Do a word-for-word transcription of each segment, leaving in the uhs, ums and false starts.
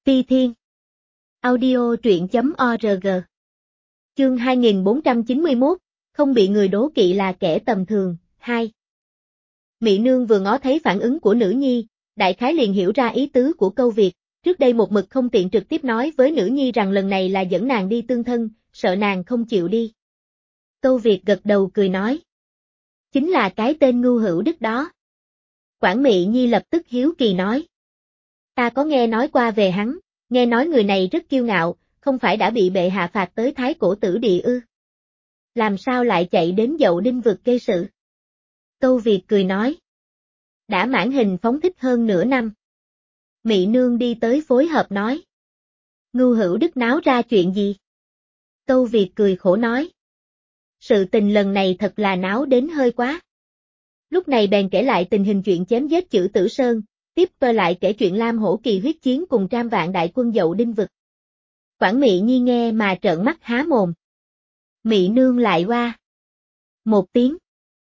Phi Thiên. Audio truyện chấm org. Chương hai nghìn bốn trăm chín mươi mốt, không bị người đố kỵ là kẻ tầm thường, hai. Mị nương vừa ngó thấy phản ứng của nữ nhi, đại khái liền hiểu ra ý tứ của câu việc, trước đây một mực không tiện trực tiếp nói với nữ nhi rằng lần này là dẫn nàng đi tương thân, sợ nàng không chịu đi. Câu việc gật đầu cười nói. Chính là cái tên ngu hữu đức đó. Quản Mị Nhi lập tức hiếu kỳ nói. Ta có nghe nói qua về hắn, nghe nói người này rất kiêu ngạo, không phải đã bị bệ hạ phạt tới Thái Cổ Tử Địa ư? Làm sao lại chạy đến Dậu Đinh vực gây sự? Câu Việt cười nói. Đã mãn hình phóng thích hơn nửa năm. Mị nương đi tới phối hợp nói. Ngu hữu đức náo ra chuyện gì? Câu Việt cười khổ nói. Sự tình lần này thật là náo đến hơi quá. Lúc này bèn kể lại tình hình chuyện chém giết Chử Tử Sơn, tiếp tôi lại kể chuyện Lam Hổ Kỳ huyết chiến cùng trăm vạn đại quân Dậu Đinh vực. Quản Mị Nhi nghe mà trợn mắt há mồm. Mị nương lại qua. Một tiếng.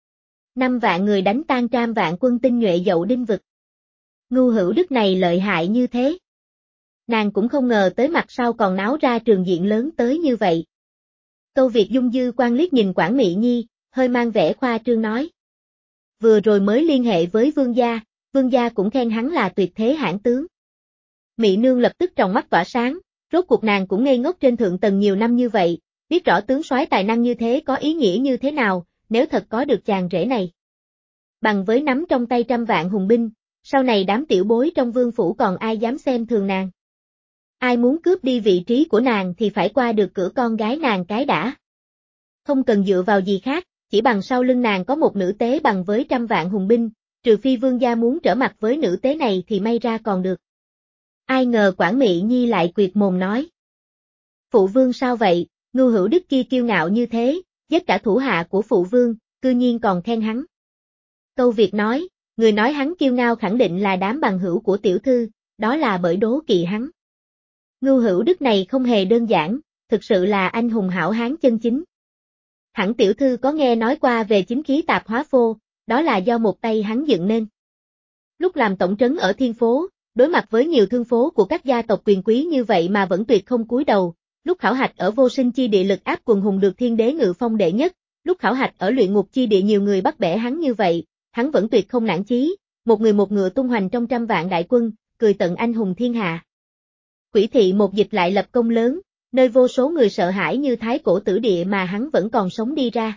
Năm vạn người đánh tan trăm vạn quân tinh nhuệ Dậu Đinh vực. Ngu hữu đức này lợi hại như thế. Nàng cũng không ngờ tới mặt sau còn náo ra trường diện lớn tới như vậy. Câu Việt dung dư quan liếc nhìn Quản Mị Nhi, hơi mang vẻ khoa trương nói. Vừa rồi mới liên hệ với vương gia, vương gia cũng khen hắn là tuyệt thế hãn tướng. Mị nương lập tức tròng mắt tỏa sáng, rốt cuộc nàng cũng ngây ngốc trên thượng tầng nhiều năm như vậy, biết rõ tướng soái tài năng như thế có ý nghĩa như thế nào, nếu thật có được chàng rể này. Bằng với nắm trong tay trăm vạn hùng binh, sau này đám tiểu bối trong vương phủ còn ai dám xem thường nàng. Ai muốn cướp đi vị trí của nàng thì phải qua được cửa con gái nàng cái đã. Không cần dựa vào gì khác, chỉ bằng sau lưng nàng có một nữ tế bằng với trăm vạn hùng binh, trừ phi vương gia muốn trở mặt với nữ tế này thì may ra còn được. Ai ngờ Quản Mị Nhi lại quyệt mồm nói. Phụ vương sao vậy, ngu hữu đức kia kiêu ngạo như thế, giết cả thủ hạ của phụ vương, cư nhiên còn khen hắn. Câu Việt nói, người nói hắn kiêu ngạo khẳng định là đám bằng hữu của tiểu thư, đó là bởi đố kỵ hắn. Ngu hữu đức này không hề đơn giản, thực sự là anh hùng hảo hán chân chính. Hẳn tiểu thư có nghe nói qua về chính khí tạp hóa phô, đó là do một tay hắn dựng nên. Lúc làm tổng trấn ở Thiên Phố, đối mặt với nhiều thương phố của các gia tộc quyền quý như vậy mà vẫn tuyệt không cúi đầu, lúc khảo hạch ở Vô Sinh chi địa lực áp quần hùng được thiên đế ngự phong đệ nhất, lúc khảo hạch ở Luyện Ngục chi địa nhiều người bắt bẻ hắn như vậy, hắn vẫn tuyệt không nản chí, một người một ngựa tung hoành trong trăm vạn đại quân, cười tận anh hùng thiên hạ. Quỷ thị một dịch lại lập công lớn, nơi vô số người sợ hãi như Thái Cổ Tử Địa mà hắn vẫn còn sống đi ra.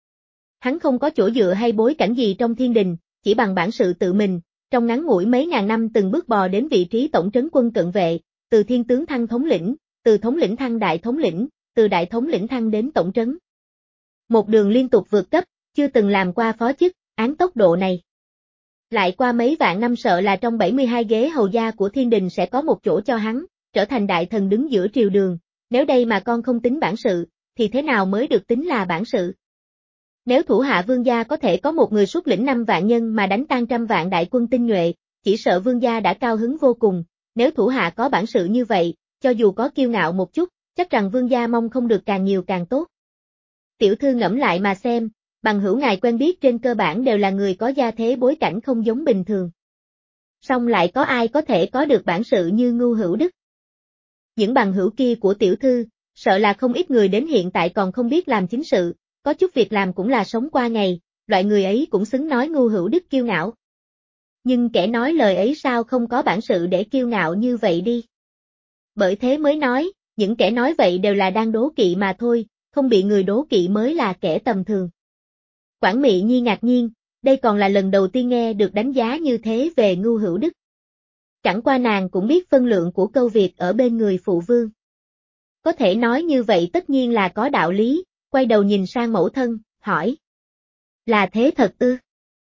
Hắn không có chỗ dựa hay bối cảnh gì trong thiên đình, chỉ bằng bản sự tự mình, trong ngắn ngủi mấy ngàn năm từng bước bò đến vị trí tổng trấn quân cận vệ, từ thiên tướng thăng thống lĩnh, từ thống lĩnh thăng đại thống lĩnh, từ đại thống lĩnh thăng đến tổng trấn. Một đường liên tục vượt cấp, chưa từng làm qua phó chức, án tốc độ này. Lại qua mấy vạn năm sợ là trong bảy mươi hai ghế hầu gia của thiên đình sẽ có một chỗ cho hắn, trở thành đại thần đứng giữa triều đường, nếu đây mà con không tính bản sự, thì thế nào mới được tính là bản sự? Nếu thủ hạ vương gia có thể có một người xuất lĩnh năm vạn nhân mà đánh tan trăm vạn đại quân tinh nhuệ, chỉ sợ vương gia đã cao hứng vô cùng, nếu thủ hạ có bản sự như vậy, cho dù có kiêu ngạo một chút, chắc rằng vương gia mong không được càng nhiều càng tốt. Tiểu thư ngẫm lại mà xem, bằng hữu ngài quen biết trên cơ bản đều là người có gia thế bối cảnh không giống bình thường. Song lại có ai có thể có được bản sự như ngu hữu đức? Những bằng hữu kia của tiểu thư, sợ là không ít người đến hiện tại còn không biết làm chính sự, có chút việc làm cũng là sống qua ngày, loại người ấy cũng xứng nói ngu hữu đức kiêu ngạo. Nhưng kẻ nói lời ấy sao không có bản sự để kiêu ngạo như vậy đi? Bởi thế mới nói, những kẻ nói vậy đều là đang đố kỵ mà thôi, không bị người đố kỵ mới là kẻ tầm thường. Quản Mị Nhi ngạc nhiên, đây còn là lần đầu tiên nghe được đánh giá như thế về ngu hữu đức. Chẳng qua nàng cũng biết phân lượng của câu việc ở bên người phụ vương. Có thể nói như vậy tất nhiên là có đạo lý, quay đầu nhìn sang mẫu thân, hỏi. Là thế thật ư?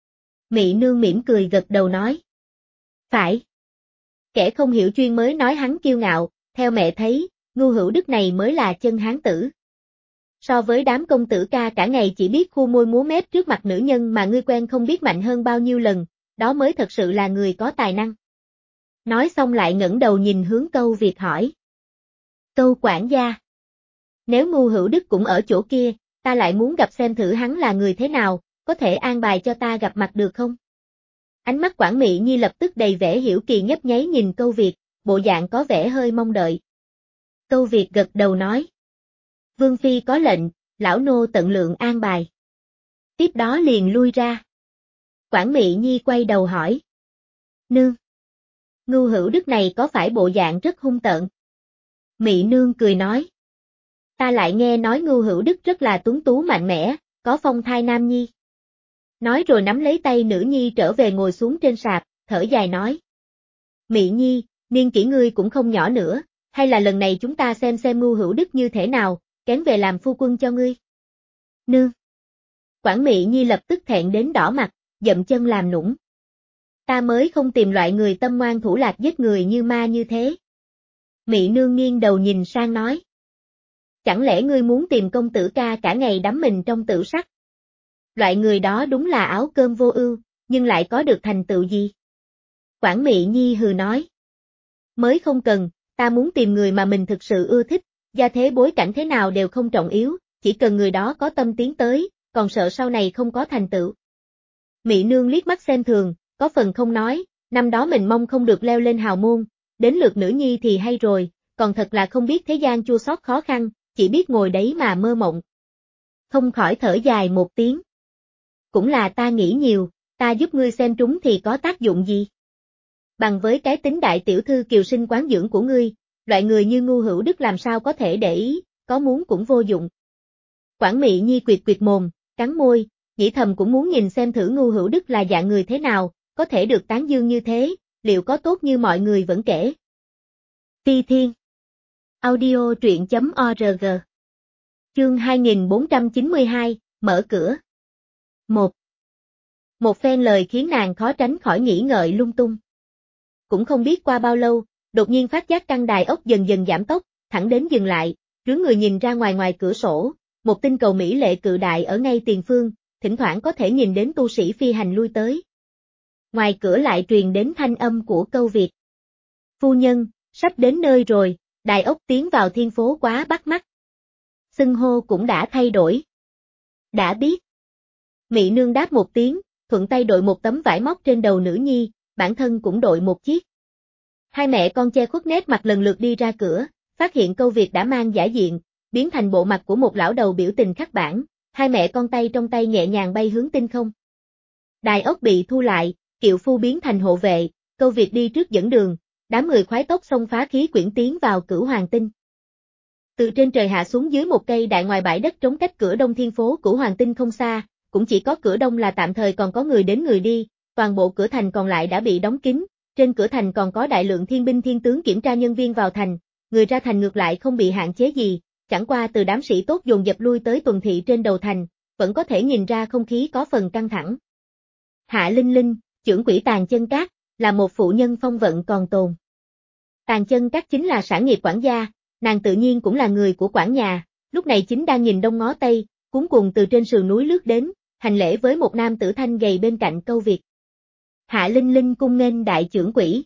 Mị nương mỉm cười gật đầu nói. Phải. Kẻ không hiểu chuyên mới nói hắn kiêu ngạo, theo mẹ thấy, ngu hữu đức này mới là chân hán tử. So với đám công tử ca cả ngày chỉ biết khu môi múa mép trước mặt nữ nhân mà ngươi quen không biết mạnh hơn bao nhiêu lần, đó mới thật sự là người có tài năng. Nói xong lại ngẩng đầu nhìn hướng Câu Việt hỏi. Câu quản gia. Nếu ngu hữu đức cũng ở chỗ kia, ta lại muốn gặp xem thử hắn là người thế nào, có thể an bài cho ta gặp mặt được không? Ánh mắt Quản Mị Nhi lập tức đầy vẻ hiểu kỳ nhấp nháy nhìn Câu Việt, bộ dạng có vẻ hơi mong đợi. Câu Việt gật đầu nói. Vương Phi có lệnh, lão nô tận lượng an bài. Tiếp đó liền lui ra. Quản Mị Nhi quay đầu hỏi. Nương. Ngưu Hữu Đức này có phải bộ dạng rất hung tợn? Mị nương cười nói. Ta lại nghe nói Ngưu Hữu Đức rất là tuấn tú mạnh mẽ, có phong thai nam nhi. Nói rồi nắm lấy tay nữ nhi trở về ngồi xuống trên sạp, thở dài nói. Mị Nhi, niên kỷ ngươi cũng không nhỏ nữa, hay là lần này chúng ta xem xem Ngưu Hữu Đức như thế nào, kén về làm phu quân cho ngươi. Nương. Quản Mị Nhi lập tức thẹn đến đỏ mặt, dậm chân làm nũng. Ta mới không tìm loại người tâm ngoan thủ lạc giết người như ma như thế. Mị nương nghiêng đầu nhìn sang nói. Chẳng lẽ ngươi muốn tìm công tử ca cả ngày đắm mình trong tử sắc? Loại người đó đúng là áo cơm vô ưu, nhưng lại có được thành tựu gì? Quản Mị Nhi hừ nói. Mới không cần, ta muốn tìm người mà mình thực sự ưa thích, gia thế bối cảnh thế nào đều không trọng yếu, chỉ cần người đó có tâm tiến tới, còn sợ sau này không có thành tựu. Mị nương liếc mắt xem thường, có phần không nói, năm đó mình mong không được leo lên hào môn, đến lượt nữ nhi thì hay rồi, còn thật là không biết thế gian chua xót khó khăn, chỉ biết ngồi đấy mà mơ mộng. Không khỏi thở dài một tiếng. Cũng là ta nghĩ nhiều, ta giúp ngươi xem trúng thì có tác dụng gì? Bằng với cái tính đại tiểu thư kiều sinh quán dưỡng của ngươi, loại người như Ngưu Hữu Đức làm sao có thể để ý, có muốn cũng vô dụng. Quản Mị Nhi quyệt quyệt mồm, cắn môi, nghĩ thầm cũng muốn nhìn xem thử Ngưu Hữu Đức là dạng người thế nào, có thể được tán dương như thế, liệu có tốt như mọi người vẫn kể. Phi Thiên Audio truyện chấm org Chương hai nghìn bốn trăm chín mươi hai, mở cửa. một. Một phen lời khiến nàng khó tránh khỏi nghĩ ngợi lung tung. Cũng không biết qua bao lâu, đột nhiên phát giác căn đài ốc dần dần giảm tốc, thẳng đến dừng lại, rướn người nhìn ra ngoài ngoài cửa sổ, một tinh cầu mỹ lệ cự đại ở ngay tiền phương, thỉnh thoảng có thể nhìn đến tu sĩ phi hành lui tới. Ngoài cửa lại truyền đến thanh âm của Câu Việt. Phu nhân, sắp đến nơi rồi, đài ốc tiến vào thiên phố quá bắt mắt. Xưng hô cũng đã thay đổi. Đã biết. Mị nương đáp một tiếng, thuận tay đội một tấm vải móc trên đầu nữ nhi, bản thân cũng đội một chiếc. Hai mẹ con che khuất nét mặt lần lượt đi ra cửa, phát hiện Câu Việt đã mang giả diện, biến thành bộ mặt của một lão đầu biểu tình khắc bản, hai mẹ con tay trong tay nhẹ nhàng bay hướng tinh không. Đài ốc bị thu lại, kiệu phu biến thành hộ vệ, Câu Việt đi trước dẫn đường, đám người khoái tốc xông phá khí quyển tiến vào Cửu Hoàng Tinh. Từ trên trời hạ xuống dưới một cây đại ngoài bãi đất trống cách cửa đông thiên phố Cửu Hoàng Tinh không xa, cũng chỉ có cửa đông là tạm thời còn có người đến người đi, toàn bộ cửa thành còn lại đã bị đóng kín, trên cửa thành còn có đại lượng thiên binh thiên tướng kiểm tra nhân viên vào thành, người ra thành ngược lại không bị hạn chế gì, chẳng qua từ đám sĩ tốt dồn dập lui tới tuần thị trên đầu thành, vẫn có thể nhìn ra không khí có phần căng thẳng. Hạ Linh Linh, trưởng quỹ Tàn Chân Các, là một phụ nhân phong vận còn tồn. Tàn Chân Các chính là sản nghiệp quản gia, nàng tự nhiên cũng là người của quản nhà, lúc này chính đang nhìn đông ngó tây, cuống cuồng từ trên sườn núi lướt đến, hành lễ với một nam tử thanh gầy bên cạnh Câu Việt. Hạ Linh Linh cung nghênh đại trưởng quỹ.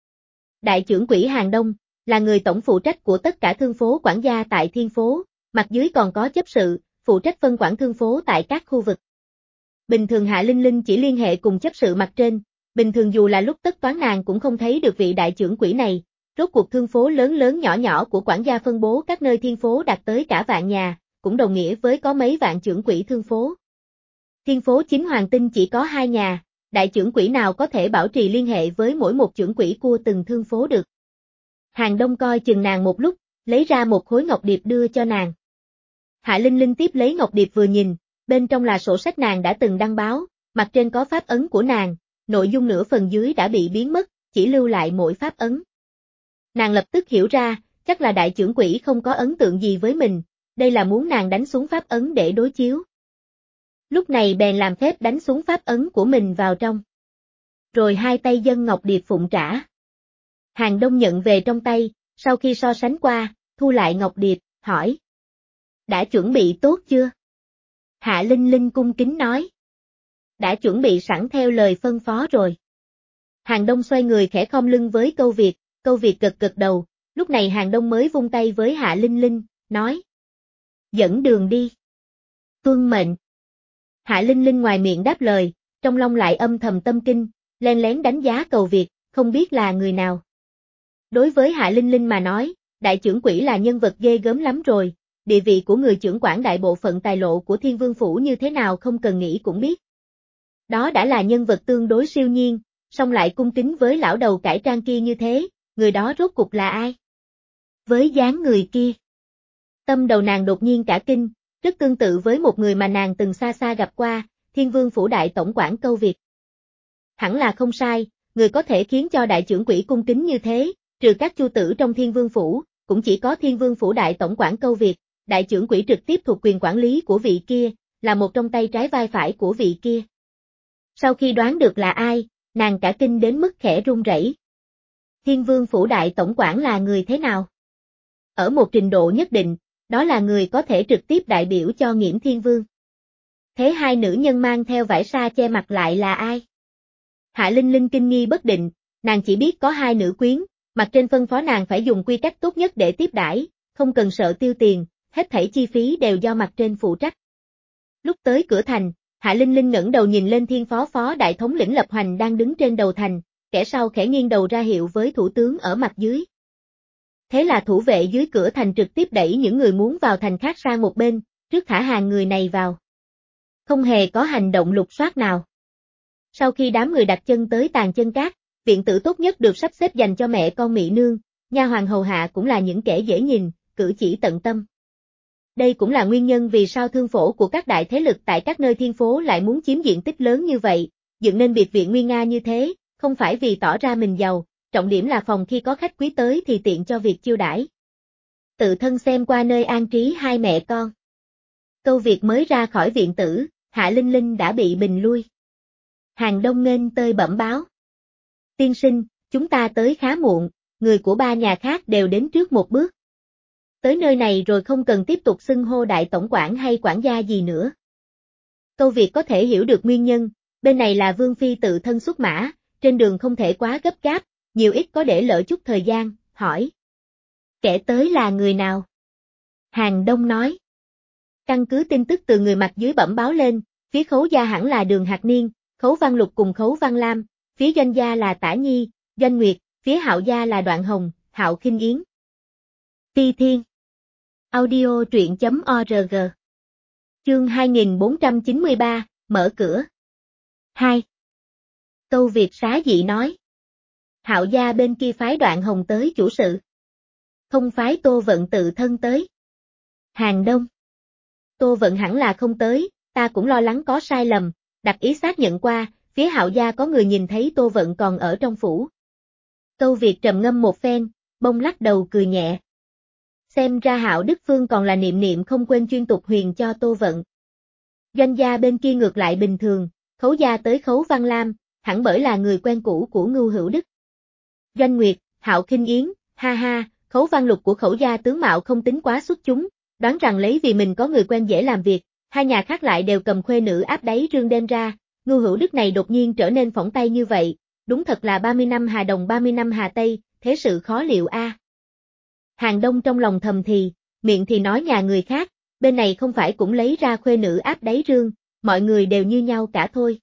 Đại trưởng quỹ Hàng Đông, là người tổng phụ trách của tất cả thương phố quản gia tại thiên phố, mặt dưới còn có chấp sự, phụ trách phân quản thương phố tại các khu vực. Bình thường Hạ Linh Linh chỉ liên hệ cùng chấp sự mặt trên, bình thường dù là lúc tất toán nàng cũng không thấy được vị đại trưởng quỹ này, rốt cuộc thương phố lớn lớn nhỏ nhỏ của quản gia phân bố các nơi thiên phố đạt tới cả vạn nhà, cũng đồng nghĩa với có mấy vạn trưởng quỹ thương phố. Thiên phố chính Hoàng Tinh chỉ có hai nhà, đại trưởng quỹ nào có thể bảo trì liên hệ với mỗi một trưởng quỹ của từng thương phố được. Hàng Đông coi chừng nàng một lúc, lấy ra một khối ngọc điệp đưa cho nàng. Hạ Linh Linh tiếp lấy ngọc điệp vừa nhìn, bên trong là sổ sách nàng đã từng đăng báo, mặt trên có pháp ấn của nàng, nội dung nửa phần dưới đã bị biến mất, chỉ lưu lại mỗi pháp ấn. Nàng lập tức hiểu ra, chắc là đại trưởng quỹ không có ấn tượng gì với mình, đây là muốn nàng đánh xuống pháp ấn để đối chiếu. Lúc này bèn làm phép đánh xuống pháp ấn của mình vào trong. Rồi hai tay dâng ngọc điệp phụng trả. Hàng Đông nhận về trong tay, sau khi so sánh qua, thu lại ngọc điệp, hỏi. Đã chuẩn bị tốt chưa? Hạ Linh Linh cung kính nói. Đã chuẩn bị sẵn theo lời phân phó rồi. Hàng Đông xoay người khẽ khom lưng với Câu Việt, Câu Việt gật gật đầu, lúc này Hàng Đông mới vung tay với Hạ Linh Linh, nói. Dẫn đường đi. Tuân mệnh. Hạ Linh Linh ngoài miệng đáp lời, trong lòng lại âm thầm tâm kinh, len lén đánh giá Câu Việt, không biết là người nào. Đối với Hạ Linh Linh mà nói, đại trưởng quỹ là nhân vật ghê gớm lắm rồi, địa vị của người trưởng quản đại bộ phận tài lộ của Thiên Vương Phủ như thế nào không cần nghĩ cũng biết. Đó đã là nhân vật tương đối siêu nhiên, song lại cung kính với lão đầu cải trang kia như thế, người đó rốt cục là ai? Với dáng người kia. Tâm đầu nàng đột nhiên cả kinh, rất tương tự với một người mà nàng từng xa xa gặp qua, Thiên Vương Phủ đại tổng quản Câu Việt. Hẳn là không sai, người có thể khiến cho đại trưởng quỹ cung kính như thế, trừ các chu tử trong Thiên Vương Phủ, cũng chỉ có Thiên Vương Phủ đại tổng quản Câu Việt, đại trưởng quỹ trực tiếp thuộc quyền quản lý của vị kia, là một trong tay trái vai phải của vị kia. Sau khi đoán được là ai, nàng cả kinh đến mức khẽ run rẩy. Thiên Vương Phủ đại tổng quản là người thế nào? Ở một trình độ nhất định, đó là người có thể trực tiếp đại biểu cho Nghiễm Thiên Vương. Thế hai nữ nhân mang theo vải sa che mặt lại là ai? Hạ Linh Linh kinh nghi bất định, nàng chỉ biết có hai nữ quyến, mặt trên phân phó nàng phải dùng quy cách tốt nhất để tiếp đãi, không cần sợ tiêu tiền, hết thảy chi phí đều do mặt trên phụ trách. Lúc tới cửa thành, Hạ Linh Linh ngẩng đầu nhìn lên Thiên Phó Phó đại thống lĩnh Lập Hoành đang đứng trên đầu thành, kẻ sau khẽ nghiêng đầu ra hiệu với thủ tướng ở mặt dưới. Thế là thủ vệ dưới cửa thành trực tiếp đẩy những người muốn vào thành khác sang một bên, trước thả hàng người này vào. Không hề có hành động lục soát nào. Sau khi đám người đặt chân tới Tàn Chân Cát, viện tử tốt nhất được sắp xếp dành cho mẹ con Mị Nương, nha hoàn hầu hạ cũng là những kẻ dễ nhìn, cử chỉ tận tâm. Đây cũng là nguyên nhân vì sao thương phổ của các đại thế lực tại các nơi thiên phố lại muốn chiếm diện tích lớn như vậy, dựng nên biệt viện nguy nga như thế, không phải vì tỏ ra mình giàu, trọng điểm là phòng khi có khách quý tới thì tiện cho việc chiêu đãi. Tự thân xem qua nơi an trí hai mẹ con. Câu Việt mới ra khỏi viện tử, Hạ Linh Linh đã bị bình lui. Hàng Đông nghênh tơi bẩm báo. Tiên sinh, chúng ta tới khá muộn, người của ba nhà khác đều đến trước một bước. Tới nơi này rồi không cần tiếp tục xưng hô đại tổng quản hay quản gia gì nữa. Câu Việt có thể hiểu được nguyên nhân, bên này là Vương Phi tự thân xuất mã, trên đường không thể quá gấp gáp, nhiều ít có để lỡ chút thời gian, hỏi. Kẻ tới là người nào? Hàng Đông nói. Căn cứ tin tức từ người mặt dưới bẩm báo lên, phía Khấu gia hẳn là Đường Hạc Niên, Khấu Văn Lục cùng Khấu Văn Lam, phía Doanh gia là Tả Nhi, Doanh Nguyệt, phía Hạo gia là Đoạn Hồng, Hạo Khinh Yến. Ti Thiên. Audio truyện chấm org. Chương hai nghìn bốn trăm chín mươi ba, mở cửa. hai. Câu Việt xá dị nói. Hạo gia bên kia phái Đoạn Hồng tới chủ sự. Không phái Tô Vận tự thân tới. Hàng Đông. Tô Vận hẳn là không tới, ta cũng lo lắng có sai lầm, đặc ý xác nhận qua, phía Hạo gia có người nhìn thấy Tô Vận còn ở trong phủ. Câu Việt trầm ngâm một phen, bông lắc đầu cười nhẹ. Xem ra Hạo Đức Phương còn là niệm niệm không quên chuyên tục huyền cho Tô Vận. Doanh gia bên kia ngược lại bình thường, Khấu gia tới Khấu Văn Lam, hẳn bởi là người quen cũ của Ngưu Hữu Đức. Doanh Nguyệt, Hạo Khinh Yến, ha ha, Khấu Văn Lục của Khấu gia tướng mạo không tính quá xuất chúng, đoán rằng lấy vì mình có người quen dễ làm việc, hai nhà khác lại đều cầm khuê nữ áp đáy rương đem ra, Ngưu Hữu Đức này đột nhiên trở nên phỏng tay như vậy, đúng thật là ba mươi năm Hà Đông ba mươi năm Hà Tây, thế sự khó liệu a. À. Hàng Đông trong lòng thầm thì, miệng thì nói nhà người khác, bên này không phải cũng lấy ra khuê nữ áp đáy rương, mọi người đều như nhau cả thôi.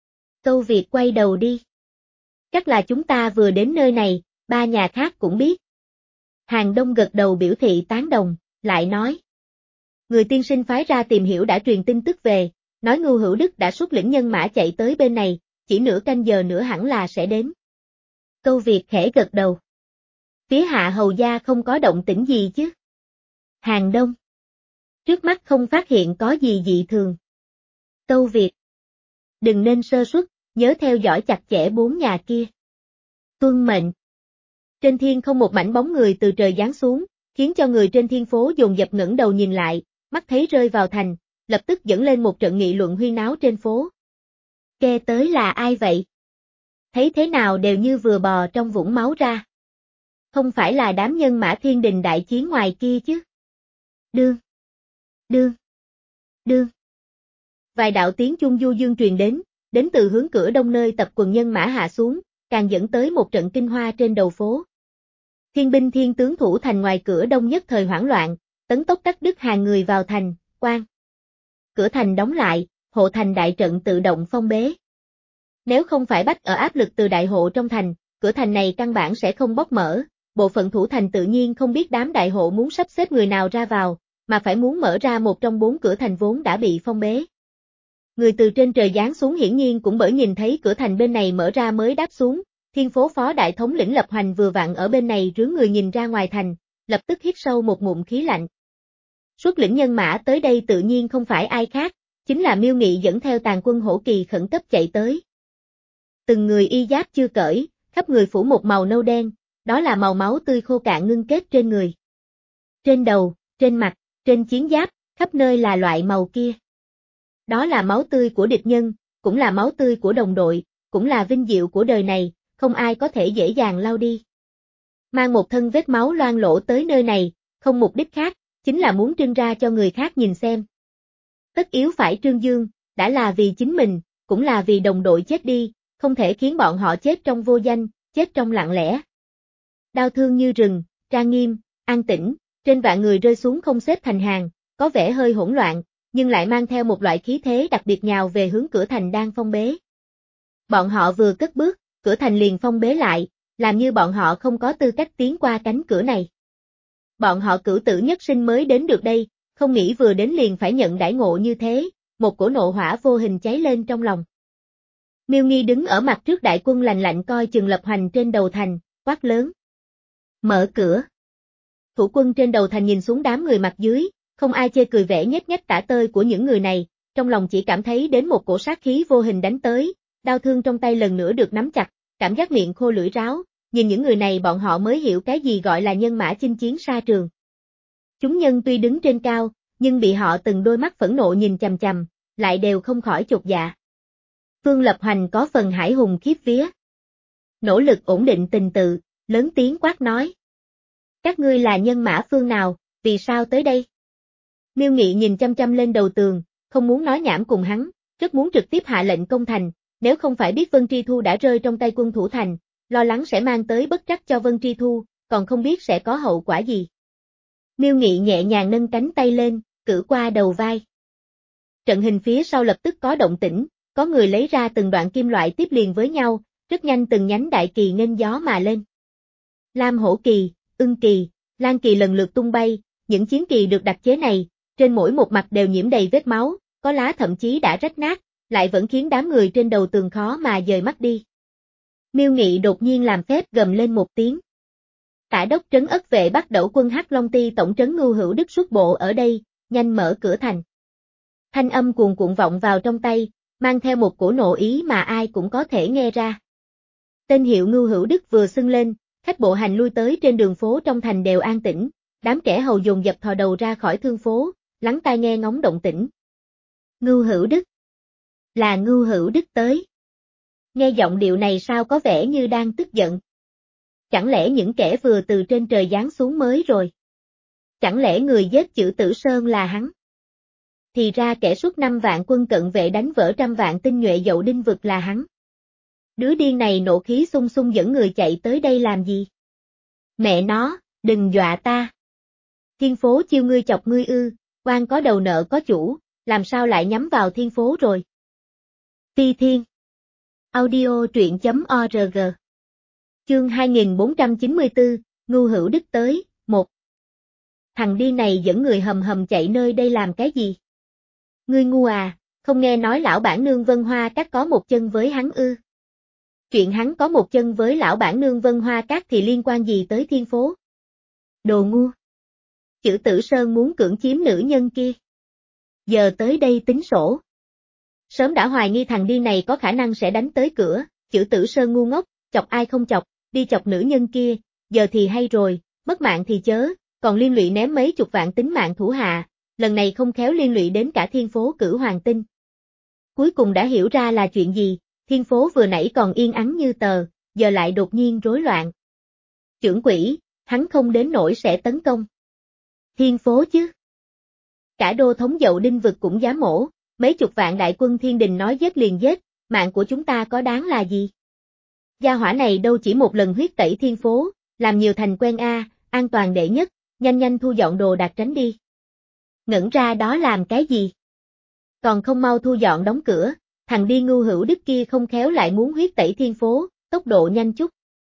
Câu Việt quay đầu đi. Chắc là chúng ta vừa đến nơi này, ba nhà khác cũng biết. Hàng Đông gật đầu biểu thị tán đồng, lại nói. Người tiên sinh phái ra tìm hiểu đã truyền tin tức về, nói Ngưu Hữu Đức đã xuất lĩnh nhân mã chạy tới bên này, chỉ nửa canh giờ nữa hẳn là sẽ đến. Câu Việt khẽ gật đầu. Phía Hạ hầu gia không có động tĩnh gì chứ? Hàng Đông. Trước mắt không phát hiện có gì dị thường. Câu Việt. Đừng nên sơ suất, nhớ theo dõi chặt chẽ bốn nhà kia. Tuân mệnh. Trên thiên không một mảnh bóng người từ trời giáng xuống, khiến cho người trên thiên phố dồn dập ngẩng đầu nhìn lại, mắt thấy rơi vào thành, lập tức dẫn lên một trận nghị luận huyên náo trên phố. Kê tới là ai vậy? Thấy thế nào đều như vừa bò trong vũng máu ra. Không phải là đám nhân mã thiên đình đại chiến ngoài kia chứ? Đương, đương, đương. Vài đạo tiếng chuông du dương truyền đến, đến từ hướng cửa đông nơi tập quần nhân mã hạ xuống, càng dẫn tới một trận kinh hoa trên đầu phố. Thiên binh thiên tướng thủ thành ngoài cửa đông nhất thời hoảng loạn, tấn tốc cắt đứt hàng người vào thành, quan. Cửa thành đóng lại, hộ thành đại trận tự động phong bế. Nếu không phải bách ở áp lực từ đại hộ trong thành, cửa thành này căn bản sẽ không bóc mở, bộ phận thủ thành tự nhiên không biết đám đại hộ muốn sắp xếp người nào ra vào, mà phải muốn mở ra một trong bốn cửa thành vốn đã bị phong bế. Người từ trên trời giáng xuống hiển nhiên cũng bởi nhìn thấy cửa thành bên này mở ra mới đáp xuống, Thiên Phố phó đại thống lĩnh Lập Hoành vừa vặn ở bên này rướn người nhìn ra ngoài thành, lập tức hít sâu một ngụm khí lạnh. Xuất lĩnh nhân mã tới đây tự nhiên không phải ai khác, chính là Miêu Nghị dẫn theo tàn quân Hổ Kỳ khẩn cấp chạy tới. Từng người y giáp chưa cởi, khắp người phủ một màu nâu đen, đó là màu máu tươi khô cạn ngưng kết trên người. Trên đầu, trên mặt, trên chiến giáp, khắp nơi là loại màu kia. Đó là máu tươi của địch nhân, cũng là máu tươi của đồng đội, cũng là vinh diệu của đời này, không ai có thể dễ dàng lau đi. Mang một thân vết máu loang lổ tới nơi này, không mục đích khác, chính là muốn trưng ra cho người khác nhìn xem. Tất yếu phải trương dương, đã là vì chính mình, cũng là vì đồng đội chết đi, không thể khiến bọn họ chết trong vô danh, chết trong lặng lẽ. Đau thương như rừng, trang nghiêm, an tĩnh, trên vạn người rơi xuống không xếp thành hàng, có vẻ hơi hỗn loạn, nhưng lại mang theo một loại khí thế đặc biệt nhào về hướng cửa thành đang phong bế. Bọn họ vừa cất bước, cửa thành liền phong bế lại, làm như bọn họ không có tư cách tiến qua cánh cửa này. Bọn họ cửu tử nhất sinh mới đến được đây, không nghĩ vừa đến liền phải nhận đãi ngộ như thế, một cổ nộ hỏa vô hình cháy lên trong lòng. Miêu Nghi đứng ở mặt trước đại quân lạnh lạnh coi chừng Lập Hoành trên đầu thành, quát lớn. Mở cửa. Thủ quân trên đầu thành nhìn xuống đám người mặt dưới, không ai chê cười vẻ nhếch nhếch tả tơi của những người này, trong lòng chỉ cảm thấy đến một cổ sát khí vô hình đánh tới, đao thương trong tay lần nữa được nắm chặt, cảm giác miệng khô lưỡi ráo, nhìn những người này bọn họ mới hiểu cái gì gọi là nhân mã chinh chiến xa trường. Chúng nhân tuy đứng trên cao, nhưng bị họ từng đôi mắt phẫn nộ nhìn chằm chằm, lại đều không khỏi chột dạ. Phương Lập Hoành có phần hải hùng khiếp vía. Nỗ lực ổn định tình tự, lớn tiếng quát nói. Các ngươi là nhân mã phương nào, vì sao tới đây? Miêu Nghị nhìn chăm chăm lên đầu tường, không muốn nói nhảm cùng hắn, rất muốn trực tiếp hạ lệnh công thành, nếu không phải biết Vân Tri Thu đã rơi trong tay quân thủ thành, lo lắng sẽ mang tới bất trắc cho Vân Tri Thu, còn không biết sẽ có hậu quả gì. Miêu Nghị nhẹ nhàng nâng cánh tay lên, cử qua đầu vai. Trận hình phía sau lập tức có động tĩnh, có người lấy ra từng đoạn kim loại tiếp liền với nhau, rất nhanh từng nhánh đại kỳ nghênh gió mà lên. Lam Hổ Kỳ, Ưng Kỳ, Lan Kỳ lần lượt tung bay, những chiến kỳ được đặc chế này, trên mỗi một mặt đều nhiễm đầy vết máu, có lá thậm chí đã rách nát, lại vẫn khiến đám người trên đầu tường khó mà dời mắt đi. Miêu Nghị đột nhiên làm phép gầm lên một tiếng. Tả đốc trấn ất vệ bắt đẩu quân Hắc Long Ti tổng trấn Ngưu Hữu Đức xuất bộ ở đây, nhanh mở cửa thành. Thanh âm cuồn cuộn vọng vào trong tay, mang theo một cổ nộ ý mà ai cũng có thể nghe ra. Tên hiệu Ngưu Hữu Đức vừa xưng lên, khách bộ hành lui tới trên đường phố trong thành đều an tĩnh, đám kẻ hầu dồn dập thò đầu ra khỏi thương phố, lắng tai nghe ngóng động tĩnh. Ngưu Hữu Đức. Là Ngưu Hữu Đức tới. Nghe giọng điệu này sao có vẻ như đang tức giận. Chẳng lẽ những kẻ vừa từ trên trời giáng xuống mới rồi? Chẳng lẽ người giết Chử Tử Sơn là hắn? Thì ra kẻ xuất năm vạn quân cận vệ đánh vỡ trăm vạn tinh nhuệ Dậu Đinh vực là hắn. Đứa điên này nộ khí xung xung dẫn người chạy tới đây làm gì? Mẹ nó, đừng dọa ta. Thiên phố chiêu ngươi chọc ngươi ư, quan có đầu nợ có chủ, làm sao lại nhắm vào thiên phố rồi? Ti Thiên. Audio truyện chấm org. Chương hai nghìn bốn trăm chín mươi tư, Ngưu Hữu Đức tới, một. Thằng điên này dẫn người hầm hầm chạy nơi đây làm cái gì? Ngươi ngu à, không nghe nói lão bản nương Vân Hoa Các có một chân với hắn ư? Chuyện hắn có một chân với lão bản nương Vân Hoa Các thì liên quan gì tới thiên phố? Đồ ngu. Chử Tử Sơn muốn cưỡng chiếm nữ nhân kia. Giờ tới đây tính sổ. Sớm đã hoài nghi thằng điên này có khả năng sẽ đánh tới cửa, Chử Tử Sơn ngu ngốc, chọc ai không chọc, đi chọc nữ nhân kia, giờ thì hay rồi, mất mạng thì chớ, còn liên lụy ném mấy chục vạn tính mạng thủ hạ, lần này không khéo liên lụy đến cả thiên phố Cửu Hoàng Tinh. Cuối cùng đã hiểu ra là chuyện gì, thiên phố vừa nãy còn yên ắng như tờ, giờ lại đột nhiên rối loạn. Trưởng quỷ, hắn không đến nỗi sẽ tấn công. Thiên phố chứ. Cả đô thống Dậu Đinh vực cũng dám mổ, mấy chục vạn đại quân thiên đình nói giết liền giết, mạng của chúng ta có đáng là gì? Gia hỏa này đâu chỉ một lần huyết tẩy thiên phố, làm nhiều thành quen a, à, an toàn đệ nhất, nhanh nhanh thu dọn đồ đạc tránh đi. Ngẩn ra đó làm cái gì? Còn không mau thu dọn đóng cửa, thằng đi Ngưu Hữu Đức kia không khéo lại muốn huyết tẩy thiên phố, tốc độ nhanh chút.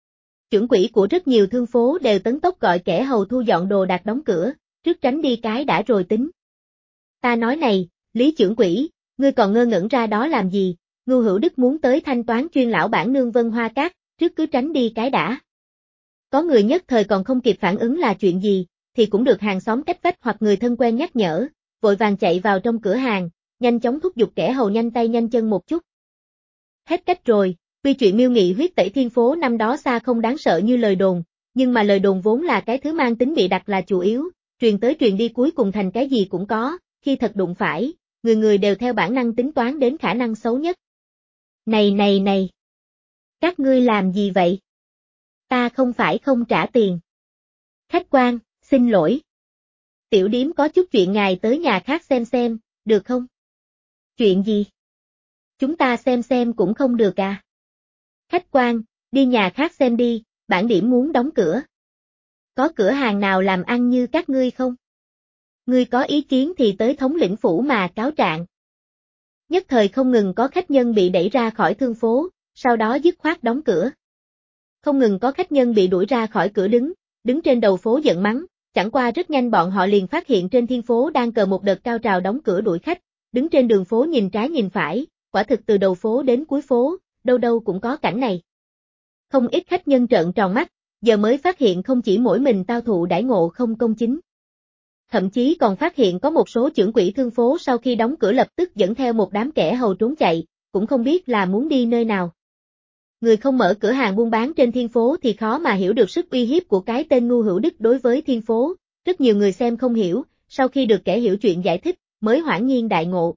Trưởng quỹ của rất nhiều thương phố đều tấn tốc gọi kẻ hầu thu dọn đồ đạc đóng cửa, trước tránh đi cái đã rồi tính. Ta nói này, Lý trưởng quỹ, ngươi còn ngơ ngẩn ra đó làm gì, Ngưu Hữu Đức muốn tới thanh toán chuyên lão bản nương Vân Hoa Cát, trước cứ tránh đi cái đã. Có người nhất thời còn không kịp phản ứng là chuyện gì, thì cũng được hàng xóm cách vách hoặc người thân quen nhắc nhở, vội vàng chạy vào trong cửa hàng, nhanh chóng thúc giục kẻ hầu nhanh tay nhanh chân một chút. Hết cách rồi, tuy chuyện miêu nghị huyết tẩy thiên phố năm đó xa không đáng sợ như lời đồn, nhưng mà lời đồn vốn là cái thứ mang tính bịa đặt là chủ yếu, truyền tới truyền đi cuối cùng thành cái gì cũng có, khi thật đụng phải, người người đều theo bản năng tính toán đến khả năng xấu nhất. Này này này! Các ngươi làm gì vậy? Ta không phải không trả tiền. Khách quan, xin lỗi. Tiểu điếm có chút chuyện ngài tới nhà khác xem xem, được không? Chuyện gì? Chúng ta xem xem cũng không được à? Khách quan, đi nhà khác xem đi, bản điểm muốn đóng cửa. Có cửa hàng nào làm ăn như các ngươi không? Ngươi có ý kiến thì tới thống lĩnh phủ mà cáo trạng. Nhất thời không ngừng có khách nhân bị đẩy ra khỏi thương phố, sau đó dứt khoát đóng cửa. Không ngừng có khách nhân bị đuổi ra khỏi cửa đứng, đứng trên đầu phố giận mắng, chẳng qua rất nhanh bọn họ liền phát hiện trên thiên phố đang cờ một đợt cao trào đóng cửa đuổi khách, đứng trên đường phố nhìn trái nhìn phải, quả thực từ đầu phố đến cuối phố, đâu đâu cũng có cảnh này. Không ít khách nhân trợn tròn mắt, giờ mới phát hiện không chỉ mỗi mình tao thụ đãi ngộ không công chính. Thậm chí còn phát hiện có một số trưởng quỹ thương phố sau khi đóng cửa lập tức dẫn theo một đám kẻ hầu trốn chạy, cũng không biết là muốn đi nơi nào. Người không mở cửa hàng buôn bán trên thiên phố thì khó mà hiểu được sức uy hiếp của cái tên Ngưu Hữu Đức đối với thiên phố, rất nhiều người xem không hiểu, sau khi được kẻ hiểu chuyện giải thích, mới hoảng nhiên đại ngộ.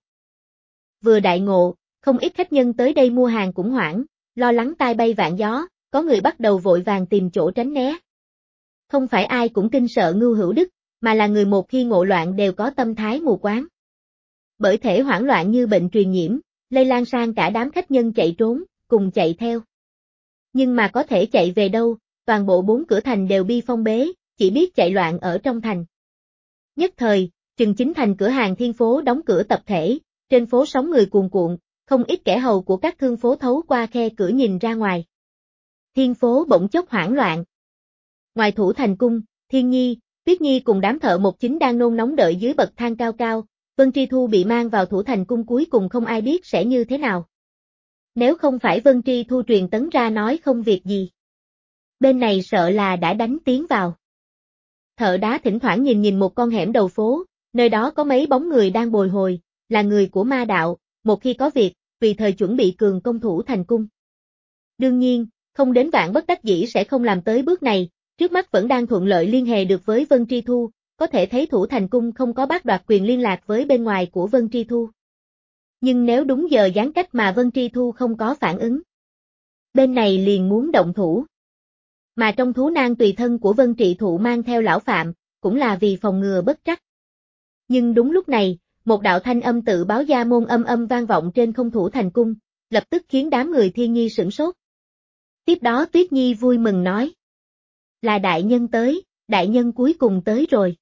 Vừa đại ngộ, không ít khách nhân tới đây mua hàng cũng hoảng, lo lắng tai bay vạn gió, có người bắt đầu vội vàng tìm chỗ tránh né. Không phải ai cũng kinh sợ Ngưu Hữu Đức, mà là người một khi ngộ loạn đều có tâm thái mù quáng. Bởi thể hoảng loạn như bệnh truyền nhiễm, lây lan sang cả đám khách nhân chạy trốn, cùng chạy theo. Nhưng mà có thể chạy về đâu, toàn bộ bốn cửa thành đều bi phong bế, chỉ biết chạy loạn ở trong thành. Nhất thời, chừng chín thành cửa hàng thiên phố đóng cửa tập thể, trên phố sóng người cuồn cuộn, không ít kẻ hầu của các thương phố thấu qua khe cửa nhìn ra ngoài. Thiên phố bỗng chốc hoảng loạn. Ngoài Thủ Thành Cung, Thiên Nhi, Tuyết Nhi cùng đám thợ một chính đang nôn nóng đợi dưới bậc thang cao cao, Vân Tri Thu bị mang vào Thủ Thành Cung cuối cùng không ai biết sẽ như thế nào. Nếu không phải Vân Tri Thu truyền tấn ra nói không việc gì. Bên này sợ là đã đánh tiến vào. Thợ đá thỉnh thoảng nhìn nhìn một con hẻm đầu phố, nơi đó có mấy bóng người đang bồi hồi, là người của ma đạo, một khi có việc, tùy thời chuẩn bị cường công Thủ Thành Cung. Đương nhiên, không đến vạn bất đắc dĩ sẽ không làm tới bước này, trước mắt vẫn đang thuận lợi liên hệ được với Vân Tri Thu, có thể thấy Thủ Thành Cung không có bác đoạt quyền liên lạc với bên ngoài của Vân Tri Thu. Nhưng nếu đúng giờ gián cách mà Vân Tri Thu không có phản ứng, bên này liền muốn động thủ. Mà trong thú nang tùy thân của Vân Trị Thụ mang theo lão phạm, cũng là vì phòng ngừa bất trắc. Nhưng đúng lúc này, một đạo thanh âm tự báo gia môn âm âm vang vọng trên không Thủ Thành Cung, lập tức khiến đám người Thiên Nhi sửng sốt. Tiếp đó Tuyết Nhi vui mừng nói. Là đại nhân tới, đại nhân cuối cùng tới rồi.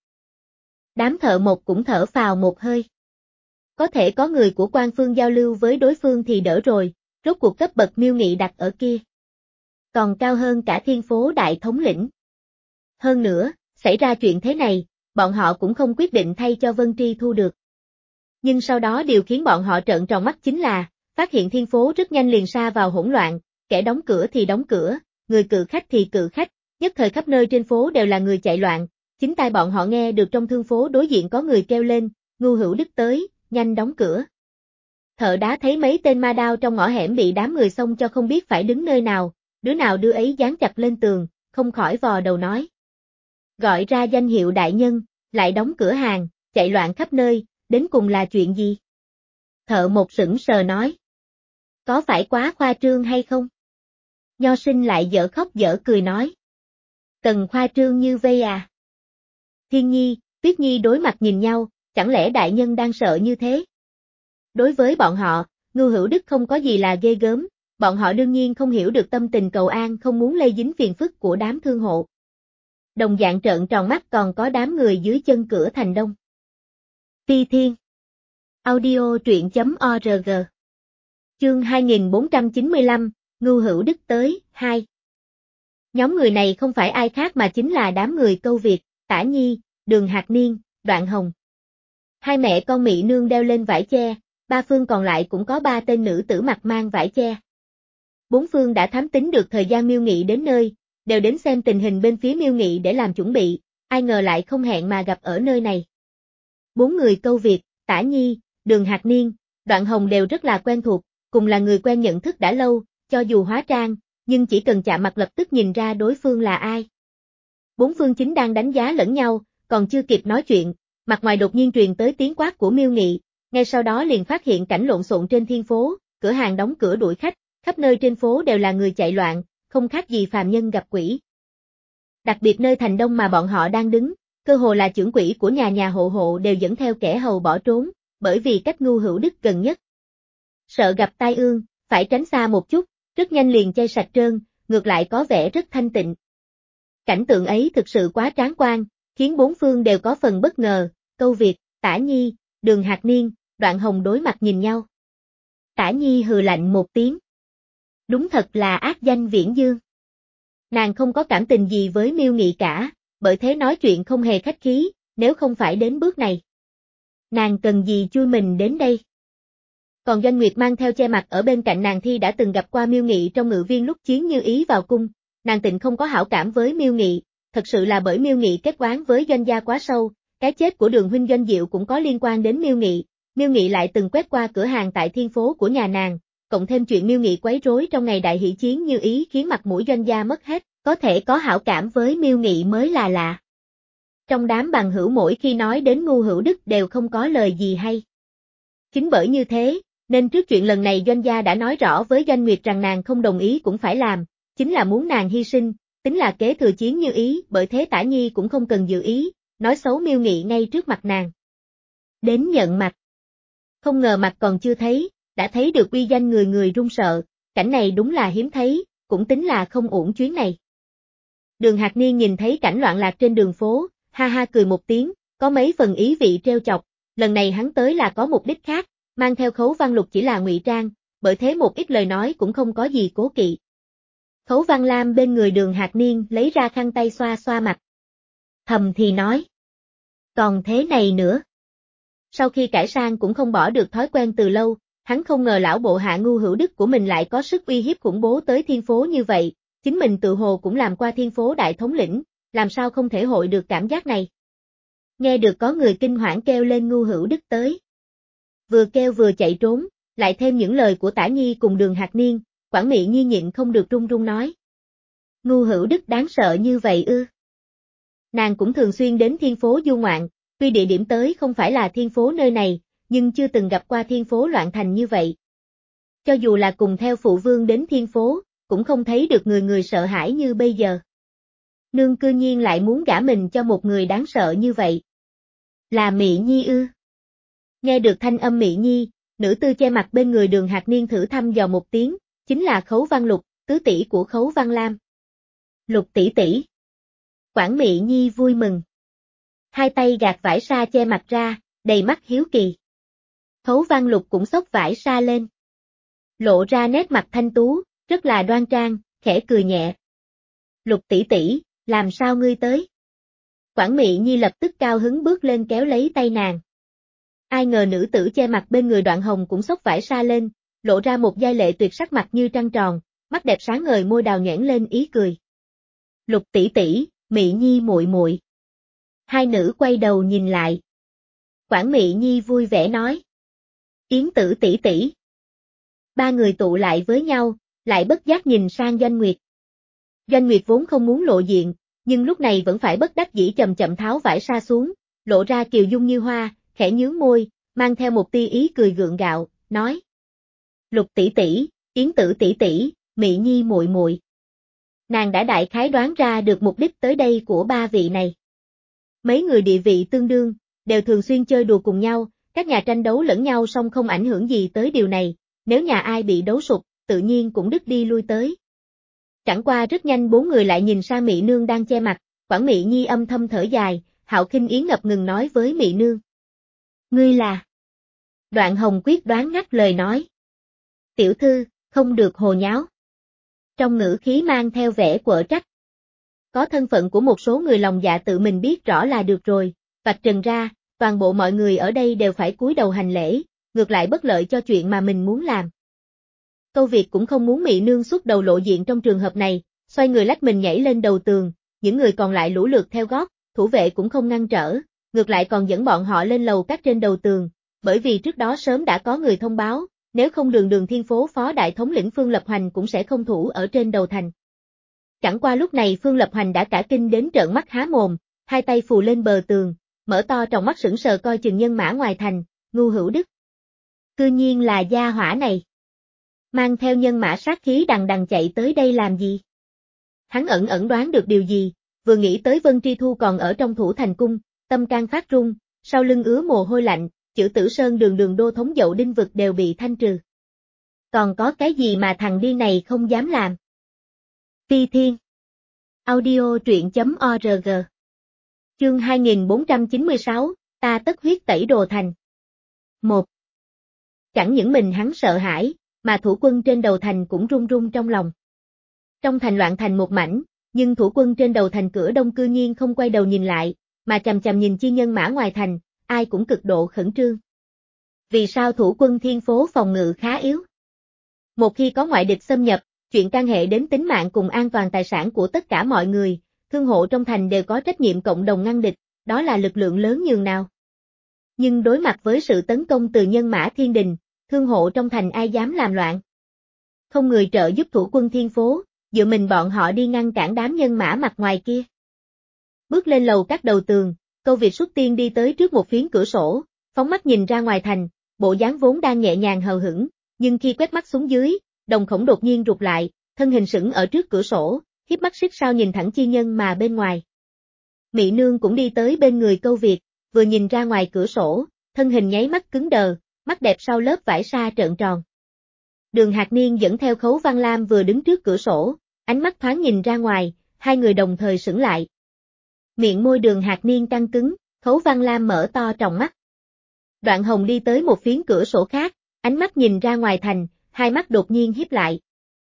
Đám thợ một cũng thở phào một hơi. Có thể có người của quan phương giao lưu với đối phương thì đỡ rồi, rốt cuộc cấp bậc miêu nghị đặt ở kia. Còn cao hơn cả thiên phố đại thống lĩnh. Hơn nữa, xảy ra chuyện thế này, bọn họ cũng không quyết định thay cho Vân Tri Thu được. Nhưng sau đó điều khiến bọn họ trợn tròn mắt chính là, phát hiện thiên phố rất nhanh liền sa vào hỗn loạn, kẻ đóng cửa thì đóng cửa, người cự khách thì cự khách, nhất thời khắp nơi trên phố đều là người chạy loạn, chính tai bọn họ nghe được trong thương phố đối diện có người kêu lên, Ngưu Hữu Đức tới, nhanh đóng cửa. Thợ đá thấy mấy tên ma đao trong ngõ hẻm bị đám người xông cho không biết phải đứng nơi nào, đứa nào đưa ấy dán chặt lên tường, không khỏi vò đầu nói. Gọi ra danh hiệu đại nhân, lại đóng cửa hàng, chạy loạn khắp nơi, đến cùng là chuyện gì? Thợ một sững sờ nói. Có phải quá khoa trương hay không? Nho sinh lại dở khóc dở cười nói. Cần khoa trương như vây à? Thiên Nhi, Tuyết Nhi đối mặt nhìn nhau, chẳng lẽ đại nhân đang sợ như thế? Đối với bọn họ, Ngưu Hữu Đức không có gì là ghê gớm, bọn họ đương nhiên không hiểu được tâm tình cầu an không muốn lây dính phiền phức của đám thương hộ. Đồng dạng trợn tròn mắt còn có đám người dưới chân cửa thành đông. Ti Thiên Audio truyện chấm org Chương hai nghìn bốn trăm chín mươi lăm, Ngưu Hữu Đức tới, hai Nhóm người này không phải ai khác mà chính là đám người Câu Việt, Tả Nhi, Đường Hạc Niên, Đoạn Hồng. Hai mẹ con Mỹ Nương đeo lên vải che, ba phương còn lại cũng có ba tên nữ tử mặc mang vải che. Bốn phương đã thám tính được thời gian Miêu Nghị đến nơi, đều đến xem tình hình bên phía Miêu Nghị để làm chuẩn bị, ai ngờ lại không hẹn mà gặp ở nơi này. Bốn người Câu Việt, Tả Nhi, Đường Hạc Niên, Đoạn Hồng đều rất là quen thuộc, cùng là người quen nhận thức đã lâu, cho dù hóa trang, nhưng chỉ cần chạm mặt lập tức nhìn ra đối phương là ai. Bốn phương chính đang đánh giá lẫn nhau, còn chưa kịp nói chuyện, mặt ngoài đột nhiên truyền tới tiếng quát của Miêu Nghị, ngay sau đó liền phát hiện cảnh lộn xộn trên thiên phố, cửa hàng đóng cửa đuổi khách, khắp nơi trên phố đều là người chạy loạn, không khác gì phàm nhân gặp quỷ. Đặc biệt nơi thành đông mà bọn họ đang đứng, cơ hồ là trưởng quỹ của nhà nhà hộ hộ đều dẫn theo kẻ hầu bỏ trốn, bởi vì cách Ngưu Hữu Đức gần nhất. Sợ gặp tai ương, phải tránh xa một chút, rất nhanh liền chay sạch trơn, ngược lại có vẻ rất thanh tịnh. Cảnh tượng ấy thực sự quá tráng quan, khiến bốn phương đều có phần bất ngờ, Câu Việt, Tả Nhi, Đường Hạc Niên, Đoạn Hồng đối mặt nhìn nhau. Tả Nhi hừ lạnh một tiếng. Đúng thật là ác danh viễn dương. Nàng không có cảm tình gì với Miêu Nghị cả, bởi thế nói chuyện không hề khách khí, nếu không phải đến bước này. Nàng cần gì chui mình đến đây? Còn Doanh Nguyệt mang theo che mặt ở bên cạnh nàng thi đã từng gặp qua Miêu Nghị trong ngự viên lúc Chiến Như Ý vào cung, nàng tịnh không có hảo cảm với Miêu Nghị, thật sự là bởi Miêu Nghị kết oán với Doanh gia quá sâu, cái chết của Đường huynh Doanh Diệu cũng có liên quan đến Miêu Nghị, Miêu Nghị lại từng quét qua cửa hàng tại thiên phố của nhà nàng, cộng thêm chuyện Miêu Nghị quấy rối trong ngày đại hỷ Chiến Như Ý khiến mặt mũi Doanh gia mất hết, có thể có hảo cảm với Miêu Nghị mới là lạ. Trong đám bằng hữu mỗi khi nói đến Ngưu Hữu Đức đều không có lời gì hay. Chính bởi như thế, nên trước chuyện lần này Doanh gia đã nói rõ với Doanh Nguyệt rằng nàng không đồng ý cũng phải làm, chính là muốn nàng hy sinh, tính là kế thừa Chiến Như Ý, bởi thế Tả Nhi cũng không cần dự ý, nói xấu Miêu Nghị ngay trước mặt nàng. Đến nhận mặt. Không ngờ mặt còn chưa thấy, đã thấy được uy danh người người run sợ, cảnh này đúng là hiếm thấy, cũng tính là không uổng chuyến này. Đường Hạc Niên nhìn thấy cảnh loạn lạc trên đường phố, ha ha cười một tiếng, có mấy phần ý vị trêu chọc, lần này hắn tới là có mục đích khác, mang theo Khấu Văn Lục chỉ là ngụy trang, bởi thế một ít lời nói cũng không có gì cố kỵ. Khấu Văn Lam bên người Đường Hạc Niên lấy ra khăn tay xoa xoa mặt. Thầm thì nói. Còn thế này nữa. Sau khi cải sang cũng không bỏ được thói quen từ lâu, hắn không ngờ lão bộ hạ Ngưu Hữu Đức của mình lại có sức uy hiếp khủng bố tới thiên phố như vậy, chính mình tự hồ cũng làm qua thiên phố đại thống lĩnh, làm sao không thể hội được cảm giác này. Nghe được có người kinh hoảng kêu lên Ngưu Hữu Đức tới. Vừa kêu vừa chạy trốn, lại thêm những lời của Tả Nhi cùng Đường Hạc Niên, Quản Mị Nhi nhịn không được run run nói. Ngưu Hữu Đức đáng sợ như vậy ư? Nàng cũng thường xuyên đến thiên phố du ngoạn, tuy địa điểm tới không phải là thiên phố nơi này, nhưng chưa từng gặp qua thiên phố loạn thành như vậy. Cho dù là cùng theo phụ vương đến thiên phố, cũng không thấy được người người sợ hãi như bây giờ. Nương cư nhiên lại muốn gả mình cho một người đáng sợ như vậy. Là Mị Nhi ư? Nghe được thanh âm Mị Nhi, nữ tư che mặt bên người Đường Hạc Niên thử thăm dò một tiếng, chính là Khấu Văn Lục, tứ tỷ của Khấu Văn Lam. Lục tỷ tỷ. Quản Mị Nhi vui mừng. Hai tay gạt vải sa che mặt ra, đầy mắt hiếu kỳ. Khấu Văn Lục cũng xốc vải sa lên. Lộ ra nét mặt thanh tú, rất là đoan trang, khẽ cười nhẹ. Lục tỷ tỷ, làm sao ngươi tới? Quản Mị Nhi lập tức cao hứng bước lên kéo lấy tay nàng. Ai ngờ nữ tử che mặt bên người Đoạn Hồng cũng xốc vải sa lên, lộ ra một giai lệ tuyệt sắc mặt như trăng tròn, mắt đẹp sáng ngời môi đào nhoẻn lên ý cười. Lục tỷ tỷ, Mị Nhi muội muội. Hai nữ quay đầu nhìn lại. Quản Mị Nhi vui vẻ nói. Yến Tử tỷ tỷ. Ba người tụ lại với nhau, lại bất giác nhìn sang Doanh Nguyệt. Doanh Nguyệt vốn không muốn lộ diện, nhưng lúc này vẫn phải bất đắc dĩ chậm chậm tháo vải sa xuống, lộ ra kiều dung như hoa, khẽ nhướng môi, mang theo một tia ý cười gượng gạo, nói: "Lục tỷ tỷ, Yến Tử tỷ tỷ, Mị Nhi muội muội." Nàng đã đại khái đoán ra được mục đích tới đây của ba vị này. Mấy người địa vị tương đương, đều thường xuyên chơi đùa cùng nhau, các nhà tranh đấu lẫn nhau song không ảnh hưởng gì tới điều này, nếu nhà ai bị đấu sụp, tự nhiên cũng đứt đi lui tới. Chẳng qua rất nhanh bốn người lại nhìn sang Mị Nương đang che mặt, Quản Mị Nhi âm thầm thở dài, Hạo Khinh Yến ngập ngừng nói với Mị Nương: "Ngươi là?" Đoạn Hồng quyết đoán ngắt lời nói: "Tiểu thư, không được hồ nháo." Trong ngữ khí mang theo vẻ quở trách. có thân phận của một số người lòng dạ tự mình biết rõ là được rồi, vạch trần ra, toàn bộ mọi người ở đây đều phải cúi đầu hành lễ, ngược lại bất lợi cho chuyện mà mình muốn làm. Câu Việt cũng không muốn Mị Nương xuất đầu lộ diện trong trường hợp này, xoay người lách mình nhảy lên đầu tường, những người còn lại lũ lượt theo gót, thủ vệ cũng không ngăn trở, ngược lại còn dẫn bọn họ lên lầu các trên đầu tường, bởi vì trước đó sớm đã có người thông báo, nếu không Đường Đường Thiên Phố phó đại thống lĩnh Phương Lập Hoành cũng sẽ không thủ ở trên đầu thành. Chẳng qua lúc này Phương Lập Hoành đã cả kinh đến trợn mắt há mồm, hai tay phù lên bờ tường, mở to tròng mắt sững sờ coi chừng nhân mã ngoài thành, ngu hữu đức. Cư nhiên là gia hỏa này. Mang theo nhân mã sát khí đằng đằng chạy tới đây làm gì? Hắn ẩn ẩn đoán được điều gì, vừa nghĩ tới Vân Tri Thu còn ở trong thủ thành cung, tâm can phát run, sau lưng ứa mồ hôi lạnh, chữ Tử Sơn Đường Đường đô thống dậu đinh vực đều bị thanh trừ. Còn có cái gì mà thằng điên này không dám làm? Phi Thiên Audio truyện.org Chương hai nghìn bốn trăm chín mươi sáu, ta tất huyết tẩy đồ thành. một. Chẳng những mình hắn sợ hãi, mà thủ quân trên đầu thành cũng run run trong lòng. Trong thành loạn thành một mảnh, nhưng thủ quân trên đầu thành cửa đông cư nhiên không quay đầu nhìn lại, mà chằm chằm nhìn chi nhân mã ngoài thành, ai cũng cực độ khẩn trương. Vì sao thủ quân Thiên Phố phòng ngự khá yếu? Một khi có ngoại địch xâm nhập, chuyện can hệ đến tính mạng cùng an toàn tài sản của tất cả mọi người, thương hộ trong thành đều có trách nhiệm cộng đồng ngăn địch, đó là lực lượng lớn nhường nào. Nhưng đối mặt với sự tấn công từ nhân mã thiên đình, thương hộ trong thành ai dám làm loạn. Không người trợ giúp thủ quân Thiên Phố, dựa mình bọn họ đi ngăn cản đám nhân mã mặt ngoài kia. Bước lên lầu các đầu tường, Câu Việt xuất tiên đi tới trước một phiến cửa sổ, phóng mắt nhìn ra ngoài thành, bộ dáng vốn đang nhẹ nhàng hờ hững, nhưng khi quét mắt xuống dưới, đồng khổng đột nhiên rụt lại, thân hình sững ở trước cửa sổ, hiếp mắt xích sao nhìn thẳng chi nhân mà bên ngoài. Mị Nương cũng đi tới bên người Câu Việt, vừa nhìn ra ngoài cửa sổ, thân hình nháy mắt cứng đờ, mắt đẹp sau lớp vải sa trợn tròn. Đường Hạc Niên dẫn theo Khấu Văn Lam vừa đứng trước cửa sổ, ánh mắt thoáng nhìn ra ngoài, hai người đồng thời sững lại. Miệng môi Đường Hạc Niên căng cứng, Khấu Văn Lam mở to tròng mắt. Đoạn Hồng đi tới một phiến cửa sổ khác, ánh mắt nhìn ra ngoài thành, hai mắt đột nhiên híp lại.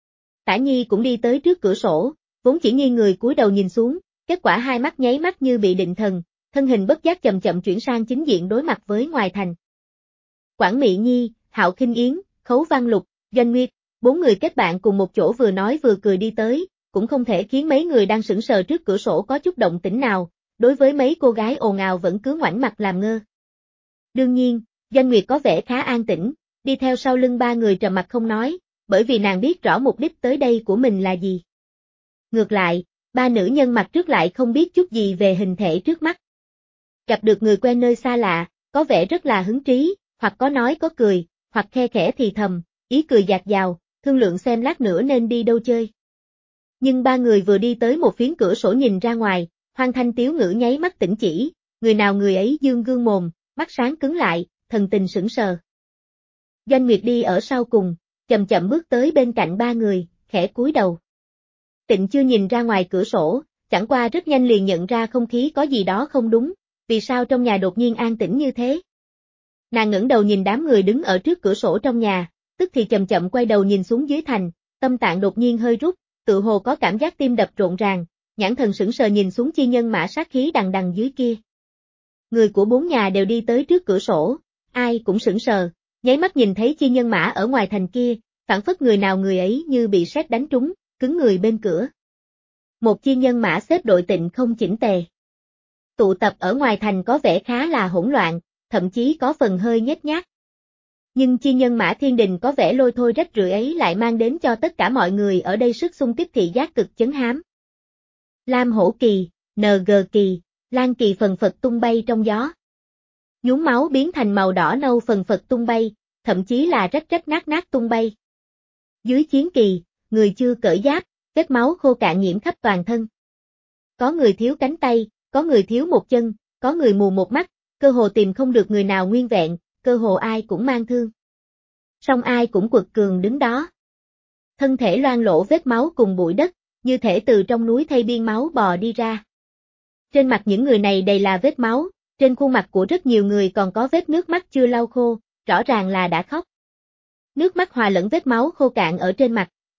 Tả Nhi cũng đi tới trước cửa sổ, vốn chỉ nghiêng người cúi đầu nhìn xuống, kết quả hai mắt nháy mắt như bị định thần, thân hình bất giác chậm chậm chuyển sang chính diện đối mặt với ngoài thành. Quảng Mị Nhi, Hạo Khinh Yến, Khấu Văn Lục, Doanh Nguyệt, bốn người kết bạn cùng một chỗ vừa nói vừa cười đi tới, cũng không thể khiến mấy người đang sững sờ trước cửa sổ có chút động tĩnh nào, đối với mấy cô gái ồn ào vẫn cứ ngoảnh mặt làm ngơ. Đương nhiên, Doanh Nguyệt có vẻ khá an tĩnh, đi theo sau lưng ba người trầm mặt không nói, bởi vì nàng biết rõ mục đích tới đây của mình là gì. Ngược lại, ba nữ nhân mặt trước lại không biết chút gì về hình thể trước mắt. Gặp được người quen nơi xa lạ, có vẻ rất là hứng trí, hoặc có nói có cười, hoặc khe khẽ thì thầm, ý cười dạt dào, thương lượng xem lát nữa nên đi đâu chơi. Nhưng ba người vừa đi tới một phiến cửa sổ nhìn ra ngoài, Hoang Thanh Tiếu Ngữ nháy mắt tỉnh chỉ, người nào người ấy dương gương mồm, mắt sáng cứng lại, thần tình sững sờ. Doanh Nguyệt đi ở sau cùng, chậm chậm bước tới bên cạnh ba người, khẽ cúi đầu. Tịnh chưa nhìn ra ngoài cửa sổ, chẳng qua rất nhanh liền nhận ra không khí có gì đó không đúng, vì sao trong nhà đột nhiên an tĩnh như thế. Nàng ngẩng đầu nhìn đám người đứng ở trước cửa sổ trong nhà, tức thì chậm chậm quay đầu nhìn xuống dưới thành, tâm tạng đột nhiên hơi rút, tự hồ có cảm giác tim đập rộn ràng, nhãn thần sững sờ nhìn xuống chi nhân mã sát khí đằng đằng dưới kia. Người của bốn nhà đều đi tới trước cửa sổ, ai cũng sững sờ, nháy mắt nhìn thấy chi nhân mã ở ngoài thành kia, phảng phất người nào người ấy như bị sét đánh trúng, cứng người bên cửa. Một chi nhân mã xếp đội Tịnh không chỉnh tề. Tụ tập ở ngoài thành có vẻ khá là hỗn loạn, thậm chí có phần hơi nhếch nhác. Nhưng chi nhân mã thiên đình có vẻ lôi thôi rách rưởi ấy lại mang đến cho tất cả mọi người ở đây sức xung kích thị giác cực chấn hám. Lam hổ kỳ, en giê kỳ, lan kỳ phần phật tung bay trong gió. Nhúm máu biến thành màu đỏ nâu phần phật tung bay, thậm chí là rách rách nát nát tung bay. Dưới chiến kỳ, người chưa cởi giáp, vết máu khô cạn nhiễm khắp toàn thân. Có người thiếu cánh tay, có người thiếu một chân, có người mù một mắt, cơ hồ tìm không được người nào nguyên vẹn, cơ hồ ai cũng mang thương. Song ai cũng quật cường đứng đó. Thân thể loang lỗ vết máu cùng bụi đất, như thể từ trong núi thây biên máu bò đi ra. Trên mặt những người này đầy là vết máu, trên khuôn mặt của rất nhiều người còn có vết nước mắt chưa lau khô, rõ ràng là đã khóc. Nước mắt hòa lẫn vết máu khô cạn ở trên mặt,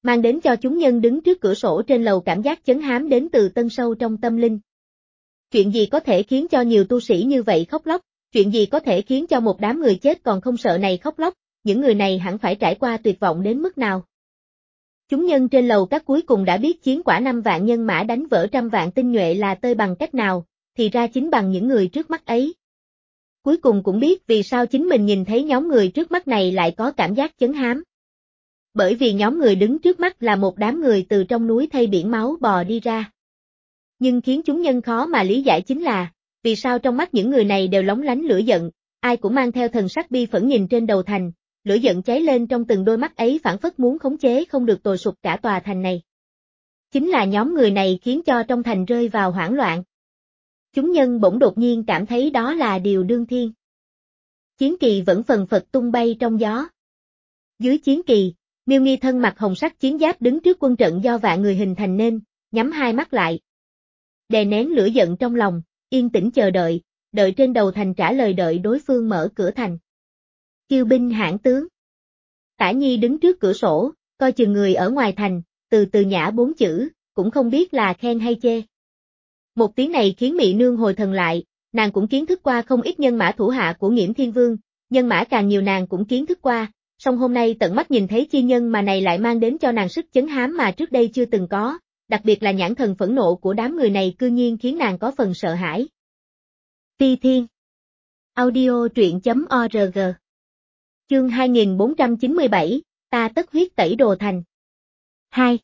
mang đến cho chúng nhân đứng trước cửa sổ trên lầu cảm giác chấn hám đến từ tân sâu trong tâm linh. Chuyện gì có thể khiến cho nhiều tu sĩ như vậy khóc lóc, chuyện gì có thể khiến cho một đám người chết còn không sợ này khóc lóc, những người này hẳn phải trải qua tuyệt vọng đến mức nào. Chúng nhân trên lầu các cuối cùng đã biết chiến quả năm vạn nhân mã đánh vỡ trăm vạn tinh nhuệ là tơi bằng cách nào, thì ra chính bằng những người trước mắt ấy. Cuối cùng cũng biết vì sao chính mình nhìn thấy nhóm người trước mắt này lại có cảm giác chấn hám. Bởi vì nhóm người đứng trước mắt là một đám người từ trong núi thây biển máu bò đi ra. Nhưng khiến chúng nhân khó mà lý giải chính là, vì sao trong mắt những người này đều lóng lánh lửa giận, ai cũng mang theo thần sắc bi phẫn nhìn trên đầu thành, lửa giận cháy lên trong từng đôi mắt ấy phảng phất muốn khống chế không được tồi sụp cả tòa thành này. Chính là nhóm người này khiến cho trong thành rơi vào hoảng loạn. Chúng nhân bỗng đột nhiên cảm thấy đó là điều đương thiên. Chiến kỳ vẫn phần phật tung bay trong gió. Dưới chiến kỳ, Miêu Nghi thân mặc hồng sắc chiến giáp đứng trước quân trận do vạn người hình thành nên, nhắm hai mắt lại. Đè nén lửa giận trong lòng, yên tĩnh chờ đợi, đợi trên đầu thành trả lời đợi đối phương mở cửa thành. Kiêu binh hãn tướng. Tả Nhi đứng trước cửa sổ, coi chừng người ở ngoài thành, từ từ nhả bốn chữ, cũng không biết là khen hay chê. Một tiếng này khiến Mị Nương hồi thần lại, nàng cũng kiến thức qua không ít nhân mã thủ hạ của Nghiễm Thiên Vương, nhân mã càng nhiều nàng cũng kiến thức qua, song hôm nay tận mắt nhìn thấy chi nhân mà này lại mang đến cho nàng sức chấn hám mà trước đây chưa từng có, đặc biệt là nhãn thần phẫn nộ của đám người này cư nhiên khiến nàng có phần sợ hãi. Phi Thiên Audio truyện chấm org Chương hai nghìn bốn trăm chín mươi bảy, ta tất huyết tẩy đồ thành. hai.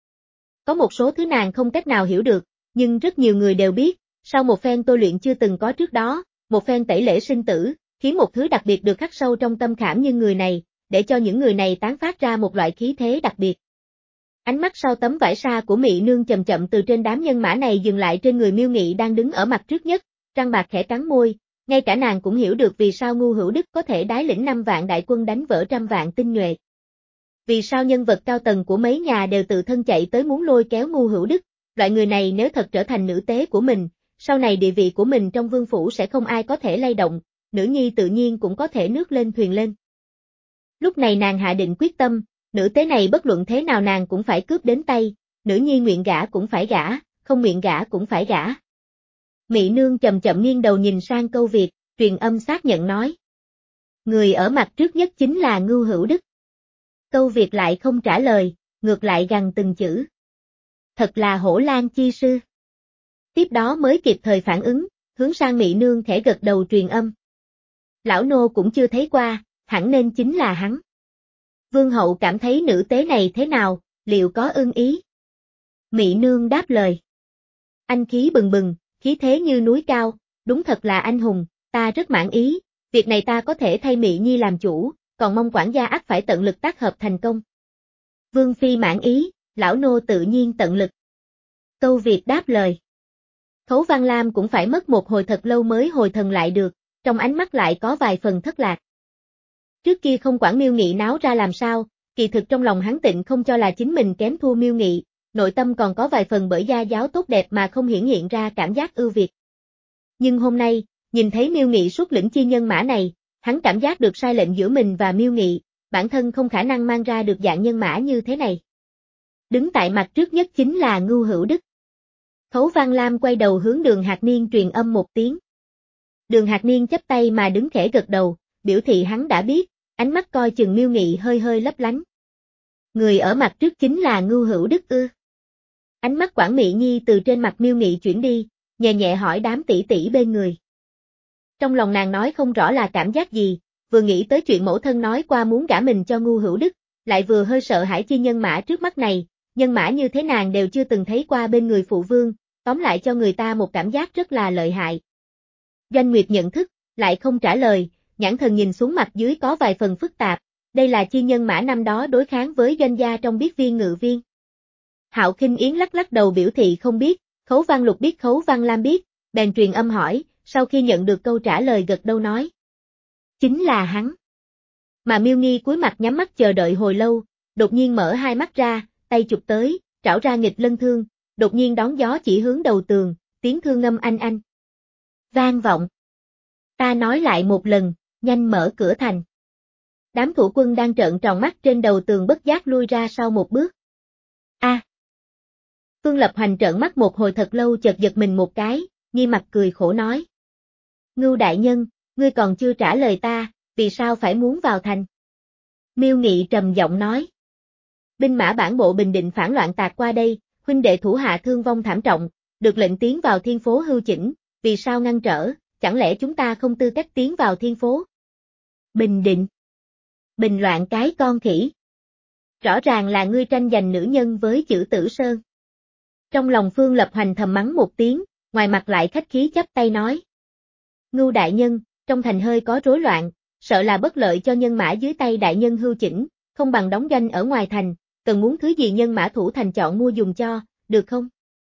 Có một số thứ nàng không cách nào hiểu được, nhưng rất nhiều người đều biết, sau một phen tôi luyện chưa từng có trước đó, một phen tẩy lễ sinh tử, khiến một thứ đặc biệt được khắc sâu trong tâm khảm như người này, để cho những người này tán phát ra một loại khí thế đặc biệt. Ánh mắt sau tấm vải sa của Mị Nương chậm chậm từ trên đám nhân mã này dừng lại trên người Miêu Nghị đang đứng ở mặt trước nhất, răng bạc khẽ cắn môi, ngay cả nàng cũng hiểu được vì sao Ngu Hữu Đức có thể đái lĩnh năm vạn đại quân đánh vỡ trăm vạn tinh nhuệ. Vì sao nhân vật cao tầng của mấy nhà đều tự thân chạy tới muốn lôi kéo Ngu Hữu Đức, loại người này nếu thật trở thành nữ tế của mình, sau này địa vị của mình trong vương phủ sẽ không ai có thể lay động, nữ nhi tự nhiên cũng có thể nước lên thuyền lên. Lúc này nàng hạ định quyết tâm, nữ tế này bất luận thế nào nàng cũng phải cướp đến tay, nữ nhi nguyện gả cũng phải gả, không nguyện gả cũng phải gả. Mị Nương chậm chậm nghiêng đầu nhìn sang Câu Việt, truyền âm xác nhận nói. Người ở mặt trước nhất chính là Ngưu Hữu Đức. Câu Việt lại không trả lời, ngược lại gằn từng chữ. Thật là hổ lang chi sư. Tiếp đó mới kịp thời phản ứng, hướng sang Mị Nương khẽ gật đầu truyền âm. Lão nô cũng chưa thấy qua, hẳn nên chính là hắn. Vương hậu cảm thấy nữ tế này thế nào, liệu có ưng ý? Mị Nương đáp lời. Anh khí bừng bừng, khí thế như núi cao, đúng thật là anh hùng, ta rất mãn ý, việc này ta có thể thay Mị Nhi làm chủ, còn mong quản gia ắt phải tận lực tác hợp thành công. Vương phi mãn ý, lão nô tự nhiên tận lực. Câu Việt đáp lời. Khấu Văn Lam cũng phải mất một hồi thật lâu mới hồi thần lại được, trong ánh mắt lại có vài phần thất lạc. Trước kia không quản Miêu Nghị náo ra làm sao, kỳ thực trong lòng hắn tịnh không cho là chính mình kém thua Miêu Nghị, nội tâm còn có vài phần bởi gia giáo tốt đẹp mà không hiển hiện ra cảm giác ưu việt. Nhưng hôm nay, nhìn thấy Miêu Nghị xuất lĩnh chi nhân mã này, hắn cảm giác được sai lệnh giữa mình và Miêu Nghị, bản thân không khả năng mang ra được dạng nhân mã như thế này. Đứng tại mặt trước nhất chính là Ngưu Hữu Đức. Khấu Văn Lam quay đầu hướng Đường Hạc Niên truyền âm một tiếng. Đường Hạc Niên chắp tay mà đứng khẽ gật đầu, biểu thị hắn đã biết, ánh mắt coi chừng Miêu Nghị hơi hơi lấp lánh. Người ở mặt trước chính là Ngưu Hữu Đức ư? Ánh mắt Quản Mị Nhi từ trên mặt Miêu Nghị chuyển đi, nhẹ nhẹ hỏi đám tỷ tỷ bên người. Trong lòng nàng nói không rõ là cảm giác gì, vừa nghĩ tới chuyện mẫu thân nói qua muốn gả mình cho Ngưu Hữu Đức, lại vừa hơi sợ hãi chi nhân mã trước mắt này, nhân mã như thế nàng đều chưa từng thấy qua bên người phụ vương, tóm lại cho người ta một cảm giác rất là lợi hại. Doanh Nguyệt nhận thức, lại không trả lời, nhãn thần nhìn xuống mặt dưới có vài phần phức tạp, đây là chi nhân mã năm đó đối kháng với doanh gia trong biết viên ngự viên. Hạo Khinh Yến lắc lắc đầu biểu thị không biết, Khấu Văn Lục biết Khấu Văn Lam biết, bèn truyền âm hỏi, sau khi nhận được câu trả lời gật đầu nói. Chính là hắn. Mà Miêu Nghi cúi mặt nhắm mắt chờ đợi hồi lâu, đột nhiên mở hai mắt ra, tay chụp tới, trảo ra nghịch lân thương, đột nhiên đón gió chỉ hướng đầu tường, tiếng thương ngâm anh anh. Vang vọng. Ta nói lại một lần, nhanh mở cửa thành. Đám thủ quân đang trợn tròn mắt trên đầu tường bất giác lui ra sau một bước. A. Phương Lập Hoành trợn mắt một hồi thật lâu chợt giật mình một cái, nghi mặt cười khổ nói. Ngưu đại nhân, ngươi còn chưa trả lời ta, vì sao phải muốn vào thành? Miêu Nghị trầm giọng nói. Binh mã bản bộ Bình Định phản loạn tạc qua đây, huynh đệ thủ hạ thương vong thảm trọng, được lệnh tiến vào thiên phố hưu chỉnh, vì sao ngăn trở, chẳng lẽ chúng ta không tư cách tiến vào thiên phố? Bình Định. Bình loạn cái con khỉ. Rõ ràng là ngươi tranh giành nữ nhân với chữ Tử Sơn. Trong lòng Phương Lập Hoành thầm mắng một tiếng, ngoài mặt lại khách khí chắp tay nói. Ngưu đại nhân, trong thành hơi có rối loạn, sợ là bất lợi cho nhân mã dưới tay đại nhân hưu chỉnh, không bằng đóng doanh ở ngoài thành, cần muốn thứ gì nhân mã thủ thành chọn mua dùng cho, được không?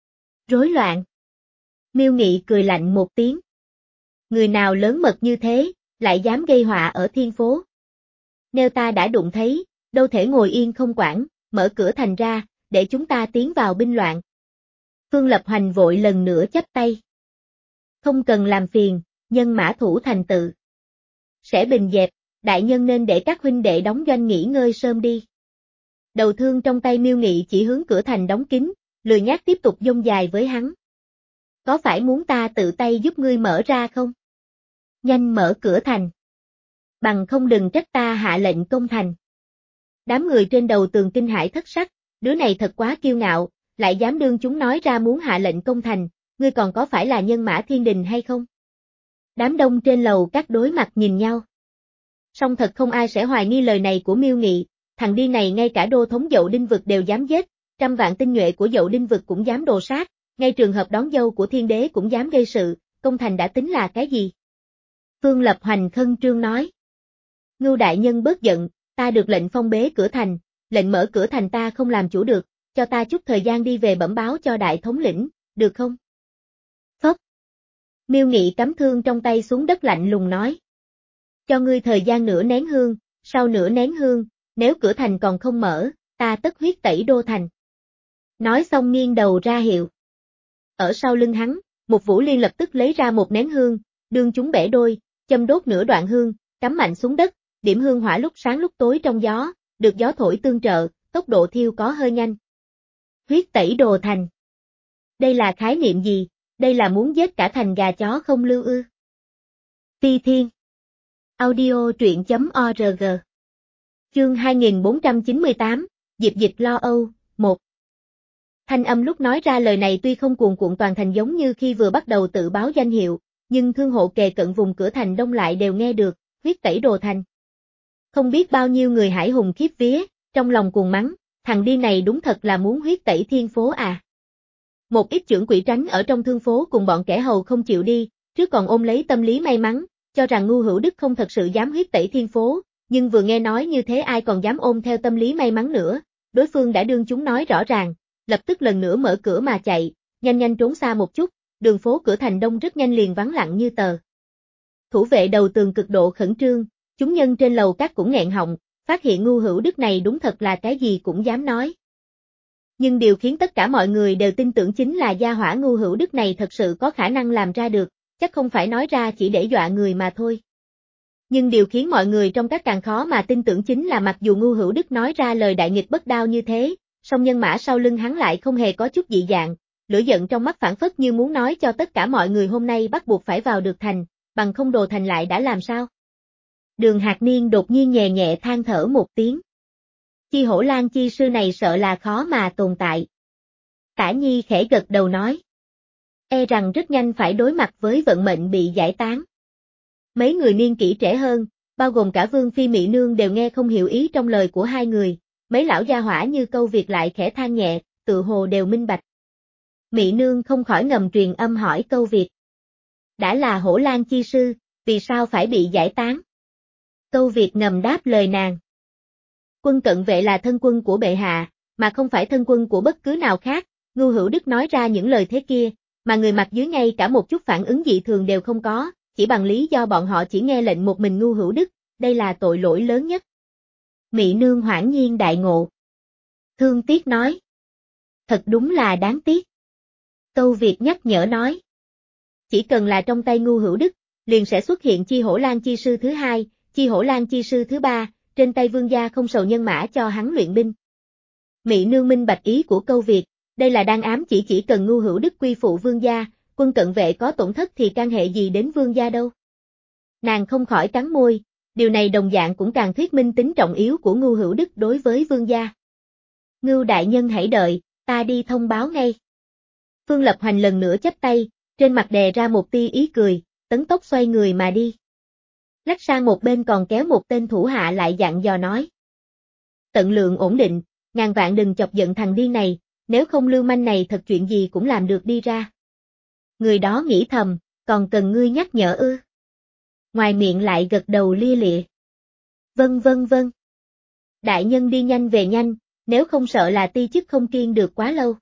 Rối loạn. Miêu Nghị cười lạnh một tiếng. Người nào lớn mật như thế, lại dám gây họa ở thiên phố. Nếu ta đã đụng thấy, đâu thể ngồi yên không quản, mở cửa thành ra, để chúng ta tiến vào binh loạn. Phương Lập Hoành vội lần nữa chắp tay. Không cần làm phiền, nhân mã thủ thành tự sẽ bình dẹp, đại nhân nên để các huynh đệ đóng doanh nghỉ ngơi sớm đi. Đầu thương trong tay Miêu Nghị chỉ hướng cửa thành đóng kín, lười nhác tiếp tục dông dài với hắn. Có phải muốn ta tự tay giúp ngươi mở ra không? Nhanh mở cửa thành. Bằng không đừng trách ta hạ lệnh công thành. Đám người trên đầu tường kinh hãi thất sắc, đứa này thật quá kiêu ngạo, lại dám đương chúng nói ra muốn hạ lệnh công thành, ngươi còn có phải là nhân mã thiên đình hay không? Đám đông trên lầu các đối mặt nhìn nhau. Song thật không ai sẽ hoài nghi lời này của Miêu Nghị, thằng điên này ngay cả đô thống Dậu Đinh Vực đều dám giết, trăm vạn tinh nhuệ của Dậu Đinh Vực cũng dám đồ sát, ngay trường hợp đón dâu của thiên đế cũng dám gây sự, công thành đã tính là cái gì? Phương Lập Hoành khân trương nói. Ngưu đại nhân bớt giận, ta được lệnh phong bế cửa thành, lệnh mở cửa thành ta không làm chủ được, cho ta chút thời gian đi về bẩm báo cho đại thống lĩnh, được không? Phốc. Miêu Nghị cắm thương trong tay xuống đất lạnh lùng nói. Cho ngươi thời gian nửa nén hương, sau nửa nén hương, nếu cửa thành còn không mở, ta tất huyết tẩy đô thành. Nói xong nghiêng đầu ra hiệu. Ở sau lưng hắn, Mục Vũ Liên lập tức lấy ra một nén hương, đương chúng bẻ đôi, châm đốt nửa đoạn hương, cắm mạnh xuống đất, điểm hương hỏa lúc sáng lúc tối trong gió, được gió thổi tương trợ, tốc độ thiêu có hơi nhanh. Huyết tẩy đồ thành. Đây là khái niệm gì? Đây là muốn giết cả thành gà chó không lưu ư? Ti Thiên. Audio truyện chấm org. Chương hai nghìn bốn trăm chín mươi tám, Diệp Dịch lo âu, một. Thanh âm lúc nói ra lời này tuy không cuồn cuộn toàn thành giống như khi vừa bắt đầu tự báo danh hiệu, nhưng thương hộ kề cận vùng cửa thành đông lại đều nghe được, huyết tẩy đồ thành. Không biết bao nhiêu người hải hùng khiếp vía, trong lòng cuồng mắng, thằng điên này đúng thật là muốn huyết tẩy thiên phố à. Một ít trưởng quỹ tránh ở trong thương phố cùng bọn kẻ hầu không chịu đi, trước còn ôm lấy tâm lý may mắn, cho rằng Ngưu Hữu Đức không thật sự dám huyết tẩy thiên phố, nhưng vừa nghe nói như thế ai còn dám ôm theo tâm lý may mắn nữa, đối phương đã đương chúng nói rõ ràng, lập tức lần nữa mở cửa mà chạy, nhanh nhanh trốn xa một chút, đường phố cửa thành đông rất nhanh liền vắng lặng như tờ. Thủ vệ đầu tường cực độ khẩn trương, chúng nhân trên lầu các cũng nghẹn họng, phát hiện Ngưu Hữu Đức này đúng thật là cái gì cũng dám nói. Nhưng điều khiến tất cả mọi người đều tin tưởng chính là gia hỏa Ngưu Hữu Đức này thật sự có khả năng làm ra được, chắc không phải nói ra chỉ để dọa người mà thôi. Nhưng điều khiến mọi người trong các càng khó mà tin tưởng chính là mặc dù Ngưu Hữu Đức nói ra lời đại nghịch bất đao như thế, song nhân mã sau lưng hắn lại không hề có chút dị dạng, lửa giận trong mắt phảng phất như muốn nói cho tất cả mọi người hôm nay bắt buộc phải vào được thành, bằng không đồ thành lại đã làm sao. Đường Hạc Niên đột nhiên nhẹ nhẹ than thở một tiếng. Chi Hổ Lan chi sư này sợ là khó mà tồn tại. Tả Nhi khẽ gật đầu nói. E rằng rất nhanh phải đối mặt với vận mệnh bị giải tán. Mấy người niên kỷ trẻ hơn, bao gồm cả Vương Phi Mỹ Nương đều nghe không hiểu ý trong lời của hai người, mấy lão gia hỏa như Câu Việt lại khẽ than nhẹ, tự hồ đều minh bạch. Mỹ Nương không khỏi ngầm truyền âm hỏi Câu Việt. Đã là Hổ Lan chi sư, vì sao phải bị giải tán? Câu Việt ngầm đáp lời nàng. Quân cận vệ là thân quân của bệ hạ, mà không phải thân quân của bất cứ nào khác, Ngưu Hữu Đức nói ra những lời thế kia, mà người mặt dưới ngay cả một chút phản ứng dị thường đều không có, chỉ bằng lý do bọn họ chỉ nghe lệnh một mình Ngưu Hữu Đức, đây là tội lỗi lớn nhất. Mỹ Nương hoảng nhiên đại ngộ. Thương tiếc nói. Thật đúng là đáng tiếc. Câu Việt nhắc nhở nói. Chỉ cần là trong tay Ngưu Hữu Đức, liền sẽ xuất hiện Chi Hổ Lan chi sư thứ hai, Chi Hổ Lan chi sư thứ ba, trên tay vương gia không sầu nhân mã cho hắn luyện binh. Mị nương minh bạch ý của câu Việt, đây là đang ám chỉ chỉ cần Ngưu Hữu Đức quy phụ vương gia, quân cận vệ có tổn thất thì can hệ gì đến vương gia đâu. Nàng không khỏi cắn môi, điều này đồng dạng cũng càng thuyết minh tính trọng yếu của Ngưu Hữu Đức đối với vương gia. Ngưu đại nhân hãy đợi, ta đi thông báo ngay. Phương Lập Hoành lần nữa chắp tay, trên mặt đè ra một tia ý cười, tấn tốc xoay người mà đi. Lách sang một bên còn kéo một tên thủ hạ lại dặn dò nói. Tận lượng ổn định, ngàn vạn đừng chọc giận thằng điên này, nếu không lưu manh này thật chuyện gì cũng làm được đi ra. Người đó nghĩ thầm, còn cần ngươi nhắc nhở ư. Ngoài miệng lại gật đầu lia lịa. Vâng vâng vâng. Đại nhân đi nhanh về nhanh, nếu không sợ là ti chức không kiên được quá lâu.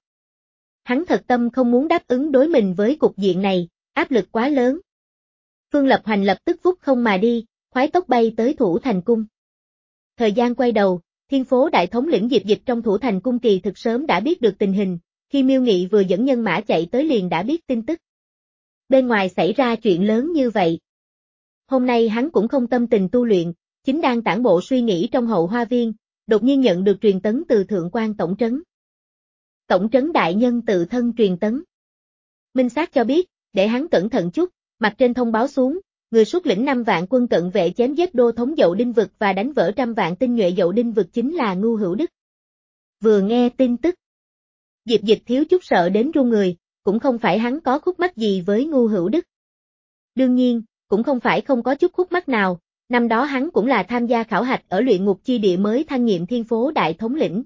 Hắn thật tâm không muốn đáp ứng đối mình với cục diện này, áp lực quá lớn. Phương Lập Hoành lập tức vút không mà đi, khoái tốc bay tới Thủ Thành Cung. Thời gian quay đầu, Thiên Phố đại thống lĩnh Diệp Dịch trong Thủ Thành Cung kỳ thực sớm đã biết được tình hình, khi Miêu Nghị vừa dẫn nhân mã chạy tới liền đã biết tin tức. Bên ngoài xảy ra chuyện lớn như vậy. Hôm nay hắn cũng không tâm tình tu luyện, chính đang tản bộ suy nghĩ trong hậu hoa viên, đột nhiên nhận được truyền tấn từ Thượng quan Tổng trấn. Tổng trấn đại nhân tự thân truyền tấn. Minh xác cho biết, để hắn cẩn thận chút, mặt trên thông báo xuống, người xuất lĩnh năm vạn quân cận vệ chém giết đô thống Dậu Đinh vực và đánh vỡ trăm vạn tinh nhuệ Dậu Đinh vực chính là Ngưu Hữu Đức. Vừa nghe tin tức, Diệp Dịch thiếu chút sợ đến run người, cũng không phải hắn có khúc mắc gì với Ngưu Hữu Đức. Đương nhiên, cũng không phải không có chút khúc mắc nào, năm đó hắn cũng là tham gia khảo hạch ở luyện ngục chi địa mới thăng nhiệm Thiên Phố đại thống lĩnh.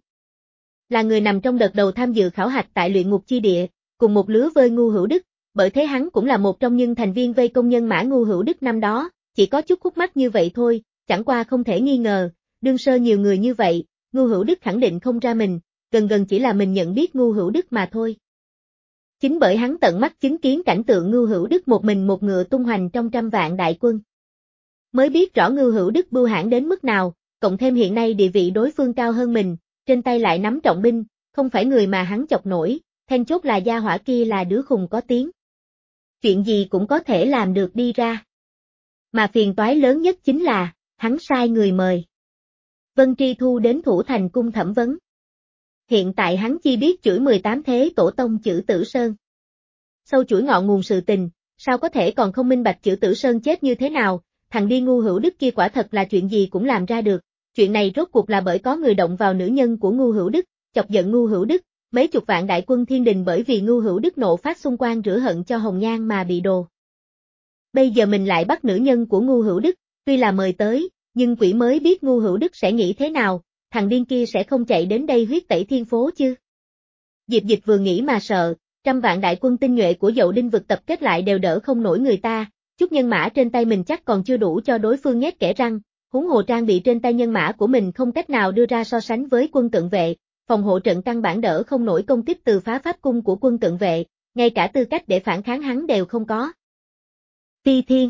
Là người nằm trong đợt đầu tham dự khảo hạch tại luyện ngục chi địa, cùng một lứa với Ngưu Hữu Đức, bởi thế hắn cũng là một trong những thành viên vây công nhân mã Ngưu Hữu Đức năm đó, chỉ có chút khúc mắc như vậy thôi, chẳng qua không thể nghi ngờ, đương sơ nhiều người như vậy, Ngưu Hữu Đức khẳng định không ra mình, gần gần chỉ là mình nhận biết Ngưu Hữu Đức mà thôi. Chính bởi hắn tận mắt chứng kiến cảnh tượng Ngưu Hữu Đức một mình một ngựa tung hoành trong trăm vạn đại quân. Mới biết rõ Ngưu Hữu Đức bưu hãn đến mức nào, cộng thêm hiện nay địa vị đối phương cao hơn mình, trên tay lại nắm trọng binh, không phải người mà hắn chọc nổi, then chốt là gia hỏa kia là đứa khùng có tiếng. Chuyện gì cũng có thể làm được đi ra. Mà phiền toái lớn nhất chính là, hắn sai người mời. Vân Tri Thu đến Thủ Thành Cung thẩm vấn. Hiện tại hắn chi biết chửi mười tám thế tổ tông chữ Tử Sơn. Sâu chuỗi ngọn nguồn sự tình, sao có thể còn không minh bạch chữ Tử Sơn chết như thế nào, thằng đi Ngưu Hữu Đức kia quả thật là chuyện gì cũng làm ra được. Chuyện này rốt cuộc là bởi có người động vào nữ nhân của Ngưu Hữu Đức, chọc giận Ngưu Hữu Đức, mấy chục vạn đại quân thiên đình bởi vì Ngưu Hữu Đức nộ phát xung quan rửa hận cho Hồng Nhan mà bị đồ. Bây giờ mình lại bắt nữ nhân của Ngưu Hữu Đức, tuy là mời tới, nhưng quỷ mới biết Ngưu Hữu Đức sẽ nghĩ thế nào, thằng điên kia sẽ không chạy đến đây huyết tẩy Thiên Phố chứ. Diệp Dịch vừa nghĩ mà sợ, trăm vạn đại quân tinh nhuệ của Dậu Đinh vực tập kết lại đều đỡ không nổi người ta, chút nhân mã trên tay mình chắc còn chưa đủ cho đối phương nhét kẽ răng, huống hồ trang bị trên tay nhân mã của mình không cách nào đưa ra so sánh với quân cận vệ, phòng hộ trận căn bản đỡ không nổi công kích từ phá pháp cung của quân cận vệ, ngay cả tư cách để phản kháng hắn đều không có. Ti Thiên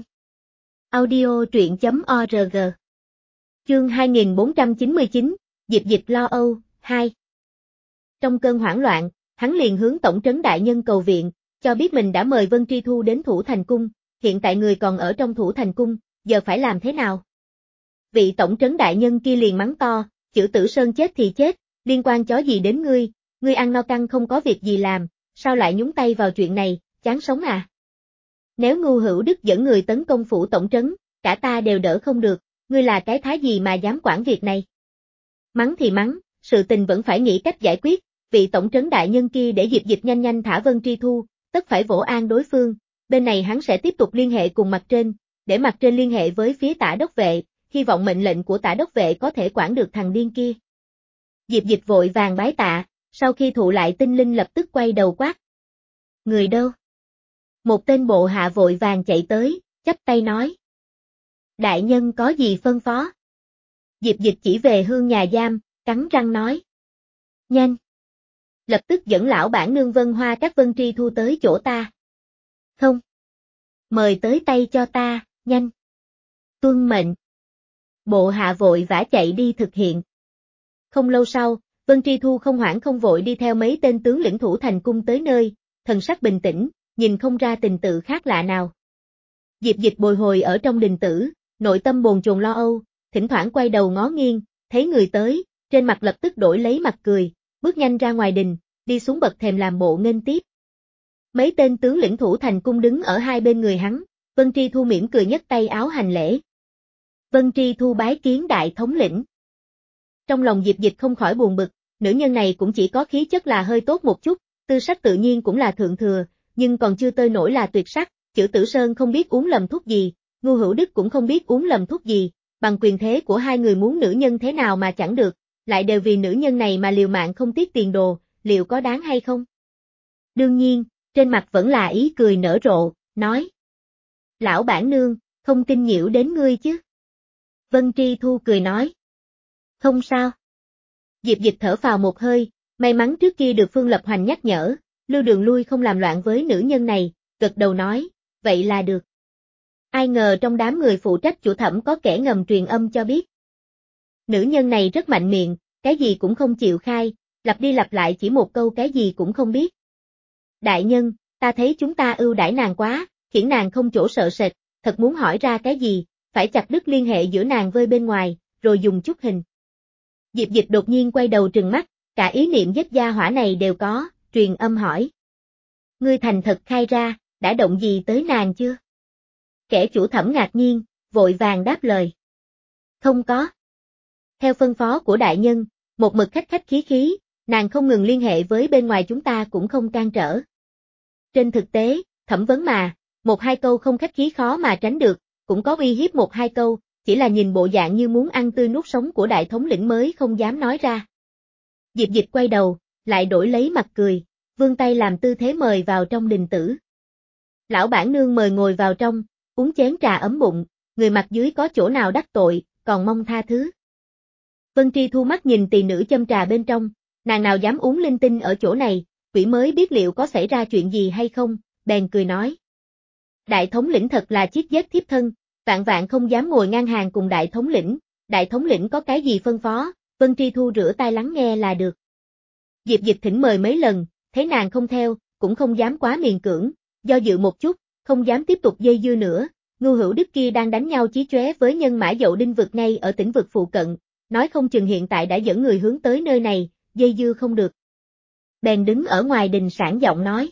Audio truyện chấm org Chương hai nghìn bốn trăm chín mươi chín, Diệp Dịch lo âu, hai. Trong cơn hoảng loạn, hắn liền hướng tổng trấn đại nhân cầu viện, cho biết mình đã mời Vân Tri Thu đến Thủ Thành Cung, hiện tại người còn ở trong Thủ Thành Cung, giờ phải làm thế nào? Vị tổng trấn đại nhân kia liền mắng to, chữ Tử Sơn chết thì chết, liên quan chó gì đến ngươi, ngươi ăn no căng không có việc gì làm, sao lại nhúng tay vào chuyện này, chán sống à? Nếu Ngưu Hữu Đức dẫn người tấn công phủ tổng trấn, cả ta đều đỡ không được, ngươi là cái thái gì mà dám quản việc này? Mắng thì mắng, sự tình vẫn phải nghĩ cách giải quyết, vị tổng trấn đại nhân kia để Diệp Dịch nhanh nhanh thả Vân Tri Thu, tất phải vỗ an đối phương, bên này hắn sẽ tiếp tục liên hệ cùng mặt trên, để mặt trên liên hệ với phía Tả đốc vệ, hy vọng mệnh lệnh của Tả đốc vệ có thể quản được thằng điên kia. Diệp Dịch vội vàng bái tạ, sau khi thụ lại tinh linh lập tức quay đầu quát. Người đâu? Một tên bộ hạ vội vàng chạy tới, chắp tay nói. Đại nhân có gì phân phó? Diệp Dịch chỉ về hương nhà giam, cắn răng nói. Nhanh! Lập tức dẫn lão bản nương Vân Hoa các Vân Tri Thu tới chỗ ta. Không! Mời tới tay cho ta, nhanh! Tuân mệnh! Bộ hạ vội vã chạy đi thực hiện. Không lâu sau, Vân Tri Thu không hoảng không vội đi theo mấy tên tướng lĩnh Thủ Thành Cung tới nơi, thần sắc bình tĩnh, nhìn không ra tình tự khác lạ nào. Diệp Dịch bồi hồi ở trong đình tử, nội tâm bồn chồn lo âu, thỉnh thoảng quay đầu ngó nghiêng, thấy người tới, trên mặt lập tức đổi lấy mặt cười, bước nhanh ra ngoài đình, đi xuống bậc thềm làm bộ nghênh tiếp. Mấy tên tướng lĩnh thủ thành cung đứng ở hai bên người hắn, Vân Tri Thu mỉm cười nhấc tay áo hành lễ. Vân Tri Thu bái kiến đại thống lĩnh. Trong lòng Diệp Dịch không khỏi buồn bực, nữ nhân này cũng chỉ có khí chất là hơi tốt một chút, tư sắc tự nhiên cũng là thượng thừa, nhưng còn chưa tơi nổi là tuyệt sắc, Chữ Tử Sơn không biết uống lầm thuốc gì, Ngưu Hữu Đức cũng không biết uống lầm thuốc gì, bằng quyền thế của hai người muốn nữ nhân thế nào mà chẳng được, lại đều vì nữ nhân này mà liều mạng không tiếc tiền đồ, liệu có đáng hay không? Đương nhiên, trên mặt vẫn là ý cười nở rộ, nói. Lão bản nương, không kinh nhiễu đến ngươi chứ? Vân Tri Thu cười nói. Không sao. Diệp Dịch thở phào một hơi, may mắn trước kia được Phương Lập Hoành nhắc nhở, Lưu Đường Lui không làm loạn với nữ nhân này, gật đầu nói, vậy là được. Ai ngờ trong đám người phụ trách chủ thẩm có kẻ ngầm truyền âm cho biết. Nữ nhân này rất mạnh miệng, cái gì cũng không chịu khai, lặp đi lặp lại chỉ một câu cái gì cũng không biết. Đại nhân, ta thấy chúng ta ưu đãi nàng quá, khiến nàng không chỗ sợ sệt, thật muốn hỏi ra cái gì, phải chặt đứt liên hệ giữa nàng với bên ngoài, rồi dùng chút hình. Diệp Dịch đột nhiên quay đầu trừng mắt, cả ý niệm giết gia hỏa này đều có, truyền âm hỏi. Ngươi thành thật khai ra, đã động gì tới nàng chưa? Kẻ chủ thẩm ngạc nhiên, vội vàng đáp lời. Không có. Theo phân phó của đại nhân, một mực khách khách khí khí, nàng không ngừng liên hệ với bên ngoài chúng ta cũng không can trở. Trên thực tế, thẩm vấn mà, một hai câu không khách khí khó mà tránh được, cũng có uy hiếp một hai câu, chỉ là nhìn bộ dạng như muốn ăn tươi nuốt sống của đại thống lĩnh mới không dám nói ra. Diệp Dịch quay đầu, lại đổi lấy mặt cười, vươn tay làm tư thế mời vào trong đình tử. Lão bản nương mời ngồi vào trong, uống chén trà ấm bụng, người mặt dưới có chỗ nào đắc tội, còn mong tha thứ. Vân Tri Thu mắt nhìn tỳ nữ châm trà bên trong, nàng nào dám uống linh tinh ở chỗ này, quỷ mới biết liệu có xảy ra chuyện gì hay không, bèn cười nói. Đại thống lĩnh thật là chiết giết thiếp thân, vạn vạn không dám ngồi ngang hàng cùng đại thống lĩnh, đại thống lĩnh có cái gì phân phó, Vân Tri Thu rửa tai lắng nghe là được. Diệp Dịch thỉnh mời mấy lần, thấy nàng không theo, cũng không dám quá miền cưỡng, do dự một chút, không dám tiếp tục dây dưa nữa, Ngưu Hữu Đức kia đang đánh nhau chí chóe với nhân mã Dậu Đinh vực ngay ở tỉnh vực phụ cận, nói không chừng hiện tại đã dẫn người hướng tới nơi này, dây dưa không được. Bèn đứng ở ngoài đình sảng giọng nói.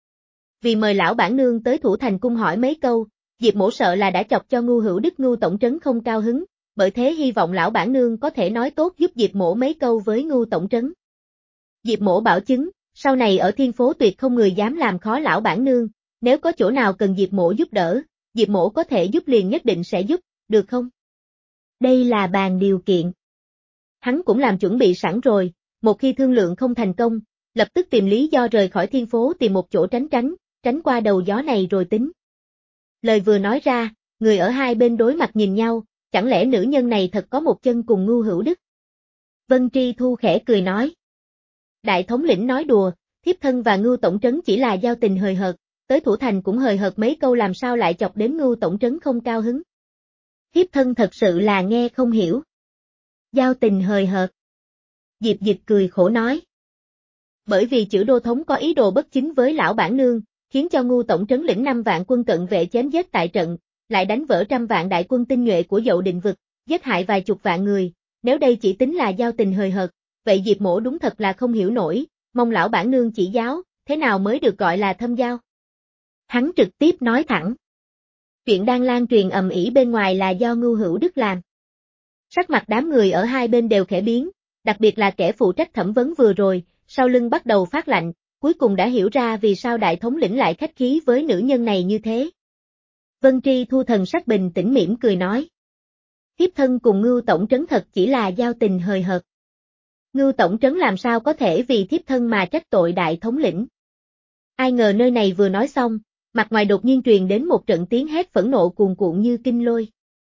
Vì mời lão bản nương tới thủ thành cung hỏi mấy câu, Diệp mỗ sợ là đã chọc cho Ngưu Hữu Đức Ngưu tổng trấn không cao hứng, bởi thế hy vọng lão bản nương có thể nói tốt giúp Diệp mỗ mấy câu với Ngưu tổng trấn. Diệp mỗ bảo chứng, sau này ở thiên phố tuyệt không người dám làm khó lão bản nương, nếu có chỗ nào cần Diệp mỗ giúp đỡ, Diệp mỗ có thể giúp liền nhất định sẽ giúp, được không? Đây là bàn điều kiện. Hắn cũng làm chuẩn bị sẵn rồi, một khi thương lượng không thành công, lập tức tìm lý do rời khỏi thiên phố tìm một chỗ tránh tránh, tránh qua đầu gió này rồi tính. Lời vừa nói ra, người ở hai bên đối mặt nhìn nhau, chẳng lẽ nữ nhân này thật có một chân cùng Ngưu Hữu Đức? Vân Tri Thu khẽ cười nói. Đại thống lĩnh nói đùa, thiếp thân và Ngưu tổng trấn chỉ là giao tình hời hợt, tới thủ thành cũng hời hợt mấy câu làm sao lại chọc đến Ngưu tổng trấn không cao hứng. Thiếp thân thật sự là nghe không hiểu. Giao tình hời hợt. Diệp Dịch cười khổ nói. Bởi vì chữ đô thống có ý đồ bất chính với lão bản nương, khiến cho Ngưu tổng trấn lĩnh năm vạn quân cận vệ chém giết tại trận, lại đánh vỡ trăm vạn đại quân tinh nhuệ của Dậu Định vực, giết hại vài chục vạn người, nếu đây chỉ tính là giao tình hời hợt, vậy Diệp mỗ đúng thật là không hiểu nổi, mong lão bản nương chỉ giáo, thế nào mới được gọi là thâm giao. Hắn trực tiếp nói thẳng. Chuyện đang lan truyền ầm ĩ bên ngoài là do Ngưu Hữu Đức làm. Sắc mặt đám người ở hai bên đều khẽ biến, đặc biệt là kẻ phụ trách thẩm vấn vừa rồi, sau lưng bắt đầu phát lạnh, cuối cùng đã hiểu ra vì sao đại thống lĩnh lại khách khí với nữ nhân này như thế. Vân Tri Thu thần sắc bình tĩnh mỉm cười nói. Thiếp thân cùng Ngưu tổng trấn thật chỉ là giao tình hời hợt. Ngưu tổng trấn làm sao có thể vì thiếp thân mà trách tội đại thống lĩnh. Ai ngờ nơi này vừa nói xong, mặt ngoài đột nhiên truyền đến một trận tiếng hét phẫn nộ cuồn cuộn như kinh lôi.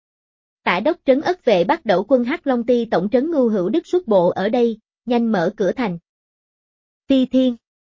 Tả đốc trấn Ất Vệ bắt đẩu quân Hắc Long Ti tổng trấn Ngưu Hữu Đức xuất bộ ở đây, nhanh mở cửa thành. Ti Thiên.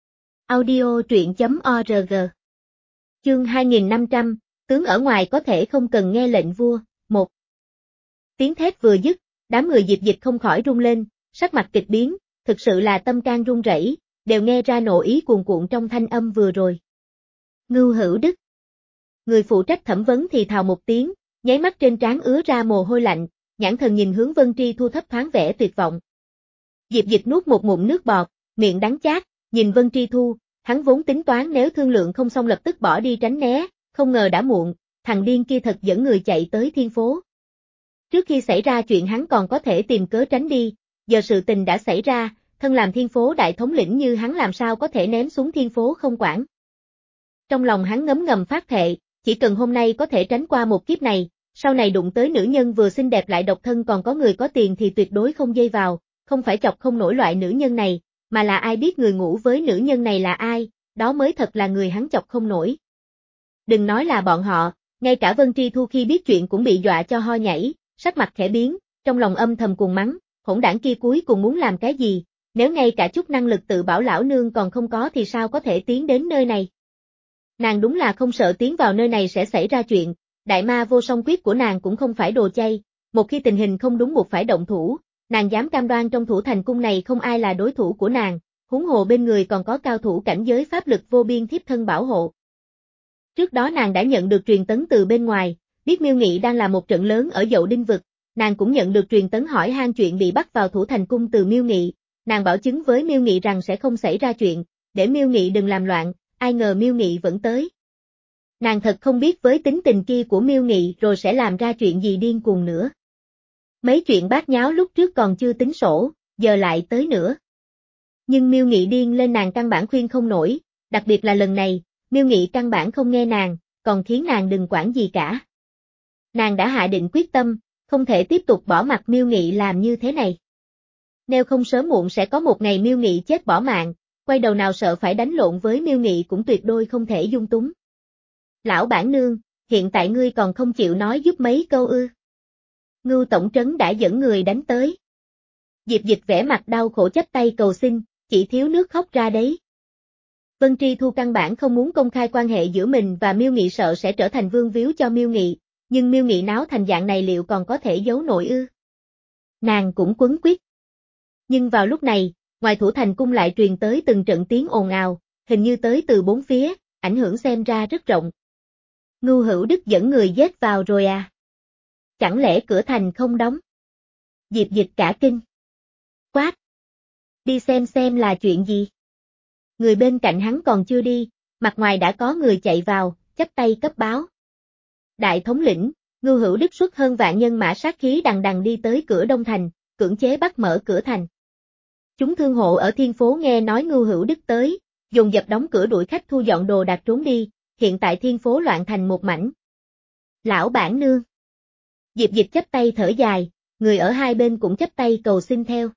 Audio truyện chấm org. Chương hai nghìn năm trăm, tướng ở ngoài có thể không cần nghe lệnh vua, một. Tiếng thét vừa dứt, đám người Diệp Dịch không khỏi rung lên, sắc mặt kịch biến, thực sự là tâm can run rẩy, đều nghe ra nộ ý cuồn cuộn trong thanh âm vừa rồi. Ngưu Hữu Đức. Người phụ trách thẩm vấn thì thào một tiếng, nháy mắt trên trán ứa ra mồ hôi lạnh, nhãn thần nhìn hướng Vân Tri Thu thấp thoáng vẻ tuyệt vọng. Diệp Dịch nuốt một ngụm nước bọt, miệng đắng chát, nhìn Vân Tri Thu, hắn vốn tính toán nếu thương lượng không xong lập tức bỏ đi tránh né, không ngờ đã muộn, thằng điên kia thật dẫn người chạy tới thiên phố. Trước khi xảy ra chuyện hắn còn có thể tìm cớ tránh đi, giờ sự tình đã xảy ra, thân làm thiên phố đại thống lĩnh như hắn làm sao có thể ném xuống thiên phố không quản. Trong lòng hắn ngấm ngầm phát thệ, chỉ cần hôm nay có thể tránh qua một kiếp này, sau này đụng tới nữ nhân vừa xinh đẹp lại độc thân còn có người có tiền thì tuyệt đối không dây vào, không phải chọc không nổi loại nữ nhân này, mà là ai biết người ngủ với nữ nhân này là ai, đó mới thật là người hắn chọc không nổi. Đừng nói là bọn họ, ngay cả Vân Tri Thu khi biết chuyện cũng bị dọa cho ho nhảy, sắc mặt khẽ biến, trong lòng âm thầm cuồng mắng, hỗn đảng kia cuối cùng muốn làm cái gì, nếu ngay cả chút năng lực tự bảo lão nương còn không có thì sao có thể tiến đến nơi này. Nàng đúng là không sợ tiến vào nơi này sẽ xảy ra chuyện, đại ma vô song quyết của nàng cũng không phải đồ chay, một khi tình hình không đúng buộc phải động thủ, nàng dám cam đoan trong thủ thành cung này không ai là đối thủ của nàng, huống hồ bên người còn có cao thủ cảnh giới pháp lực vô biên thiếp thân bảo hộ. Trước đó nàng đã nhận được truyền tấn từ bên ngoài, biết Miêu Nghị đang làm một trận lớn ở Dậu Đinh Vực, nàng cũng nhận được truyền tấn hỏi han chuyện bị bắt vào thủ thành cung từ Miêu Nghị, nàng bảo chứng với Miêu Nghị rằng sẽ không xảy ra chuyện, để Miêu Nghị đừng làm loạn, ai ngờ Miêu Nghị vẫn tới. Nàng thật không biết với tính tình kia của Miêu Nghị rồi sẽ làm ra chuyện gì điên cuồng nữa. Mấy chuyện bát nháo lúc trước còn chưa tính sổ, giờ lại tới nữa. Nhưng Miêu Nghị điên lên nàng căn bản khuyên không nổi, đặc biệt là lần này, Miêu Nghị căn bản không nghe nàng, còn khiến nàng đừng quản gì cả. Nàng đã hạ định quyết tâm, không thể tiếp tục bỏ mặc Miêu Nghị làm như thế này. Nếu không sớm muộn sẽ có một ngày Miêu Nghị chết bỏ mạng, quay đầu nào sợ phải đánh lộn với Miêu Nghị cũng tuyệt đối không thể dung túng. Lão bản nương, hiện tại ngươi còn không chịu nói giúp mấy câu ư. Ngưu tổng trấn đã dẫn người đánh tới. Diệp Dịch vẻ mặt đau khổ chắp tay cầu xin, chỉ thiếu nước khóc ra đấy. Vân Tri Thu căn bản không muốn công khai quan hệ giữa mình và Miêu Nghị sợ sẽ trở thành vương víu cho Miêu Nghị, nhưng Miêu Nghị náo thành dạng này liệu còn có thể giấu nổi ư? Nàng cũng quấn quýt. Nhưng vào lúc này, ngoài thủ thành cung lại truyền tới từng trận tiếng ồn ào, hình như tới từ bốn phía, ảnh hưởng xem ra rất rộng. Ngưu Hữu Đức dẫn người giết vào rồi à? Chẳng lẽ cửa thành không đóng? Diệp Dịch cả kinh. Quát! Đi xem xem là chuyện gì? Người bên cạnh hắn còn chưa đi, mặt ngoài đã có người chạy vào, chắp tay cấp báo. Đại thống lĩnh, Ngưu Hữu Đức xuất hơn vạn nhân mã sát khí đằng đằng đi tới cửa Đông Thành, cưỡng chế bắt mở cửa thành. Chúng thương hộ ở thiên phố nghe nói Ngưu Hữu Đức tới, dồn dập đóng cửa đuổi khách thu dọn đồ đạc trốn đi, hiện tại thiên phố loạn thành một mảnh. Lão bản nương. Diệp Dịch chắp tay thở dài, người ở hai bên cũng chắp tay cầu xin theo.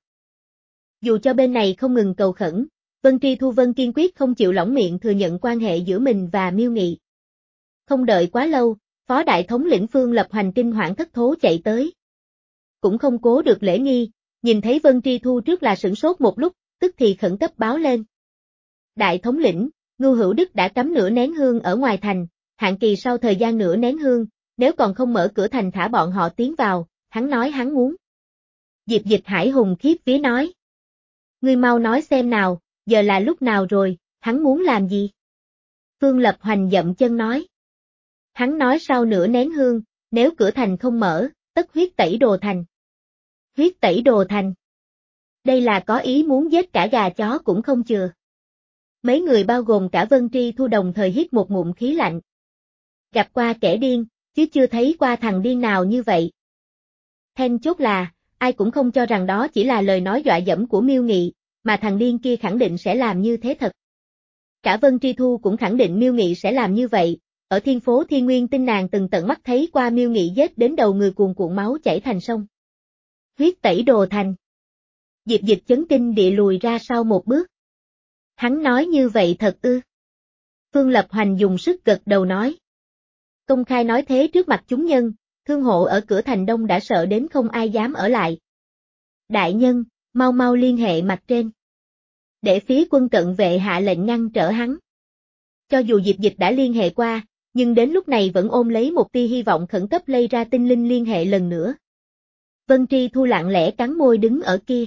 Dù cho bên này không ngừng cầu khẩn, Vân Tri Thu Vân kiên quyết không chịu lỏng miệng thừa nhận quan hệ giữa mình và Miêu Nghị. Không đợi quá lâu, Phó Đại thống lĩnh Phương Lập Hoành kinh hoảng thất thố chạy tới. Cũng không cố được lễ nghi, nhìn thấy Vân Tri Thu trước là sửng sốt một lúc, tức thì khẩn cấp báo lên. Đại thống lĩnh, Ngưu Hữu Đức đã cắm nửa nén hương ở ngoài thành, hạn kỳ sau thời gian nửa nén hương, nếu còn không mở cửa thành thả bọn họ tiến vào, hắn nói hắn muốn. Diệp Dịch hải hùng khiếp vía nói. Ngươi mau nói xem nào, giờ là lúc nào rồi, hắn muốn làm gì? Phương Lập Hoành dậm chân nói. Hắn nói sau nửa nén hương, nếu cửa thành không mở, tất huyết tẩy đồ thành. Huyết tẩy đồ thành. Đây là có ý muốn giết cả gà chó cũng không chừa. Mấy người bao gồm cả Vân Tri Thu đồng thời hít một ngụm khí lạnh. Gặp qua kẻ điên, chứ chưa thấy qua thằng điên nào như vậy. Then chốt là, ai cũng không cho rằng đó chỉ là lời nói dọa dẫm của Miêu Nghị, mà thằng điên kia khẳng định sẽ làm như thế thật. Cả Vân Tri Thu cũng khẳng định Miêu Nghị sẽ làm như vậy, ở thiên phố Thiên Nguyên Tinh nàng từng tận mắt thấy qua Miêu Nghị giết đến đầu người cuồn cuộn máu chảy thành sông. Huyết tẩy đồ thành. Diệp Dịch chấn kinh địa lùi ra sau một bước. Hắn nói như vậy thật ư? Phương Lập Hoành dùng sức gật đầu nói. Công khai nói thế trước mặt chúng nhân, thương hộ ở cửa thành đông đã sợ đến không ai dám ở lại. Đại nhân, mau mau liên hệ mặt trên. Để phía quân cận vệ hạ lệnh ngăn trở hắn. Cho dù Diệp Dịch đã liên hệ qua, nhưng đến lúc này vẫn ôm lấy một tia hy vọng khẩn cấp lây ra tinh linh liên hệ lần nữa. Vân Tri Thu lặng lẽ cắn môi đứng ở kia.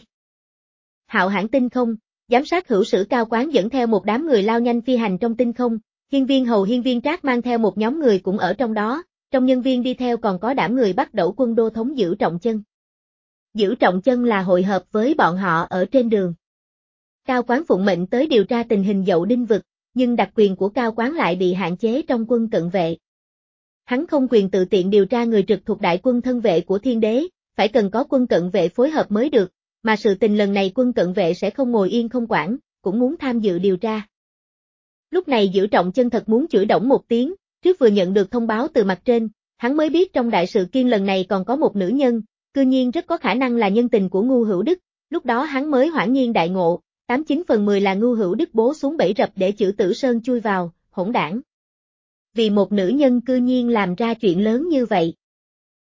Hạo Hãn tinh không, giám sát hữu sử cao quán dẫn theo một đám người lao nhanh phi hành trong tinh không, hiên viên hầu hiên viên trác mang theo một nhóm người cũng ở trong đó, trong nhân viên đi theo còn có đảm người bắt đẩu quân đô thống Giữ Trọng Chân. Giữ Trọng Chân là hội hợp với bọn họ ở trên đường. Cao Quán phụng mệnh tới điều tra tình hình Dậu Đinh vực, nhưng đặc quyền của Cao Quán lại bị hạn chế trong quân cận vệ. Hắn không quyền tự tiện điều tra người trực thuộc đại quân thân vệ của thiên đế, phải cần có quân cận vệ phối hợp mới được, mà sự tình lần này quân cận vệ sẽ không ngồi yên không quản, cũng muốn tham dự điều tra. Lúc này Giữ Trọng chân thật muốn chửi Đổng một tiếng, trước vừa nhận được thông báo từ mặt trên, hắn mới biết trong đại sự kiên lần này còn có một nữ nhân, cư nhiên rất có khả năng là nhân tình của Ngu Hữu Đức, lúc đó hắn mới hoảng nhiên đại ngộ, tám chín phần mười là Ngu Hữu Đức bố xuống bẫy rập để chữ Tử Sơn chui vào, hỗn đảng. Vì một nữ nhân cư nhiên làm ra chuyện lớn như vậy.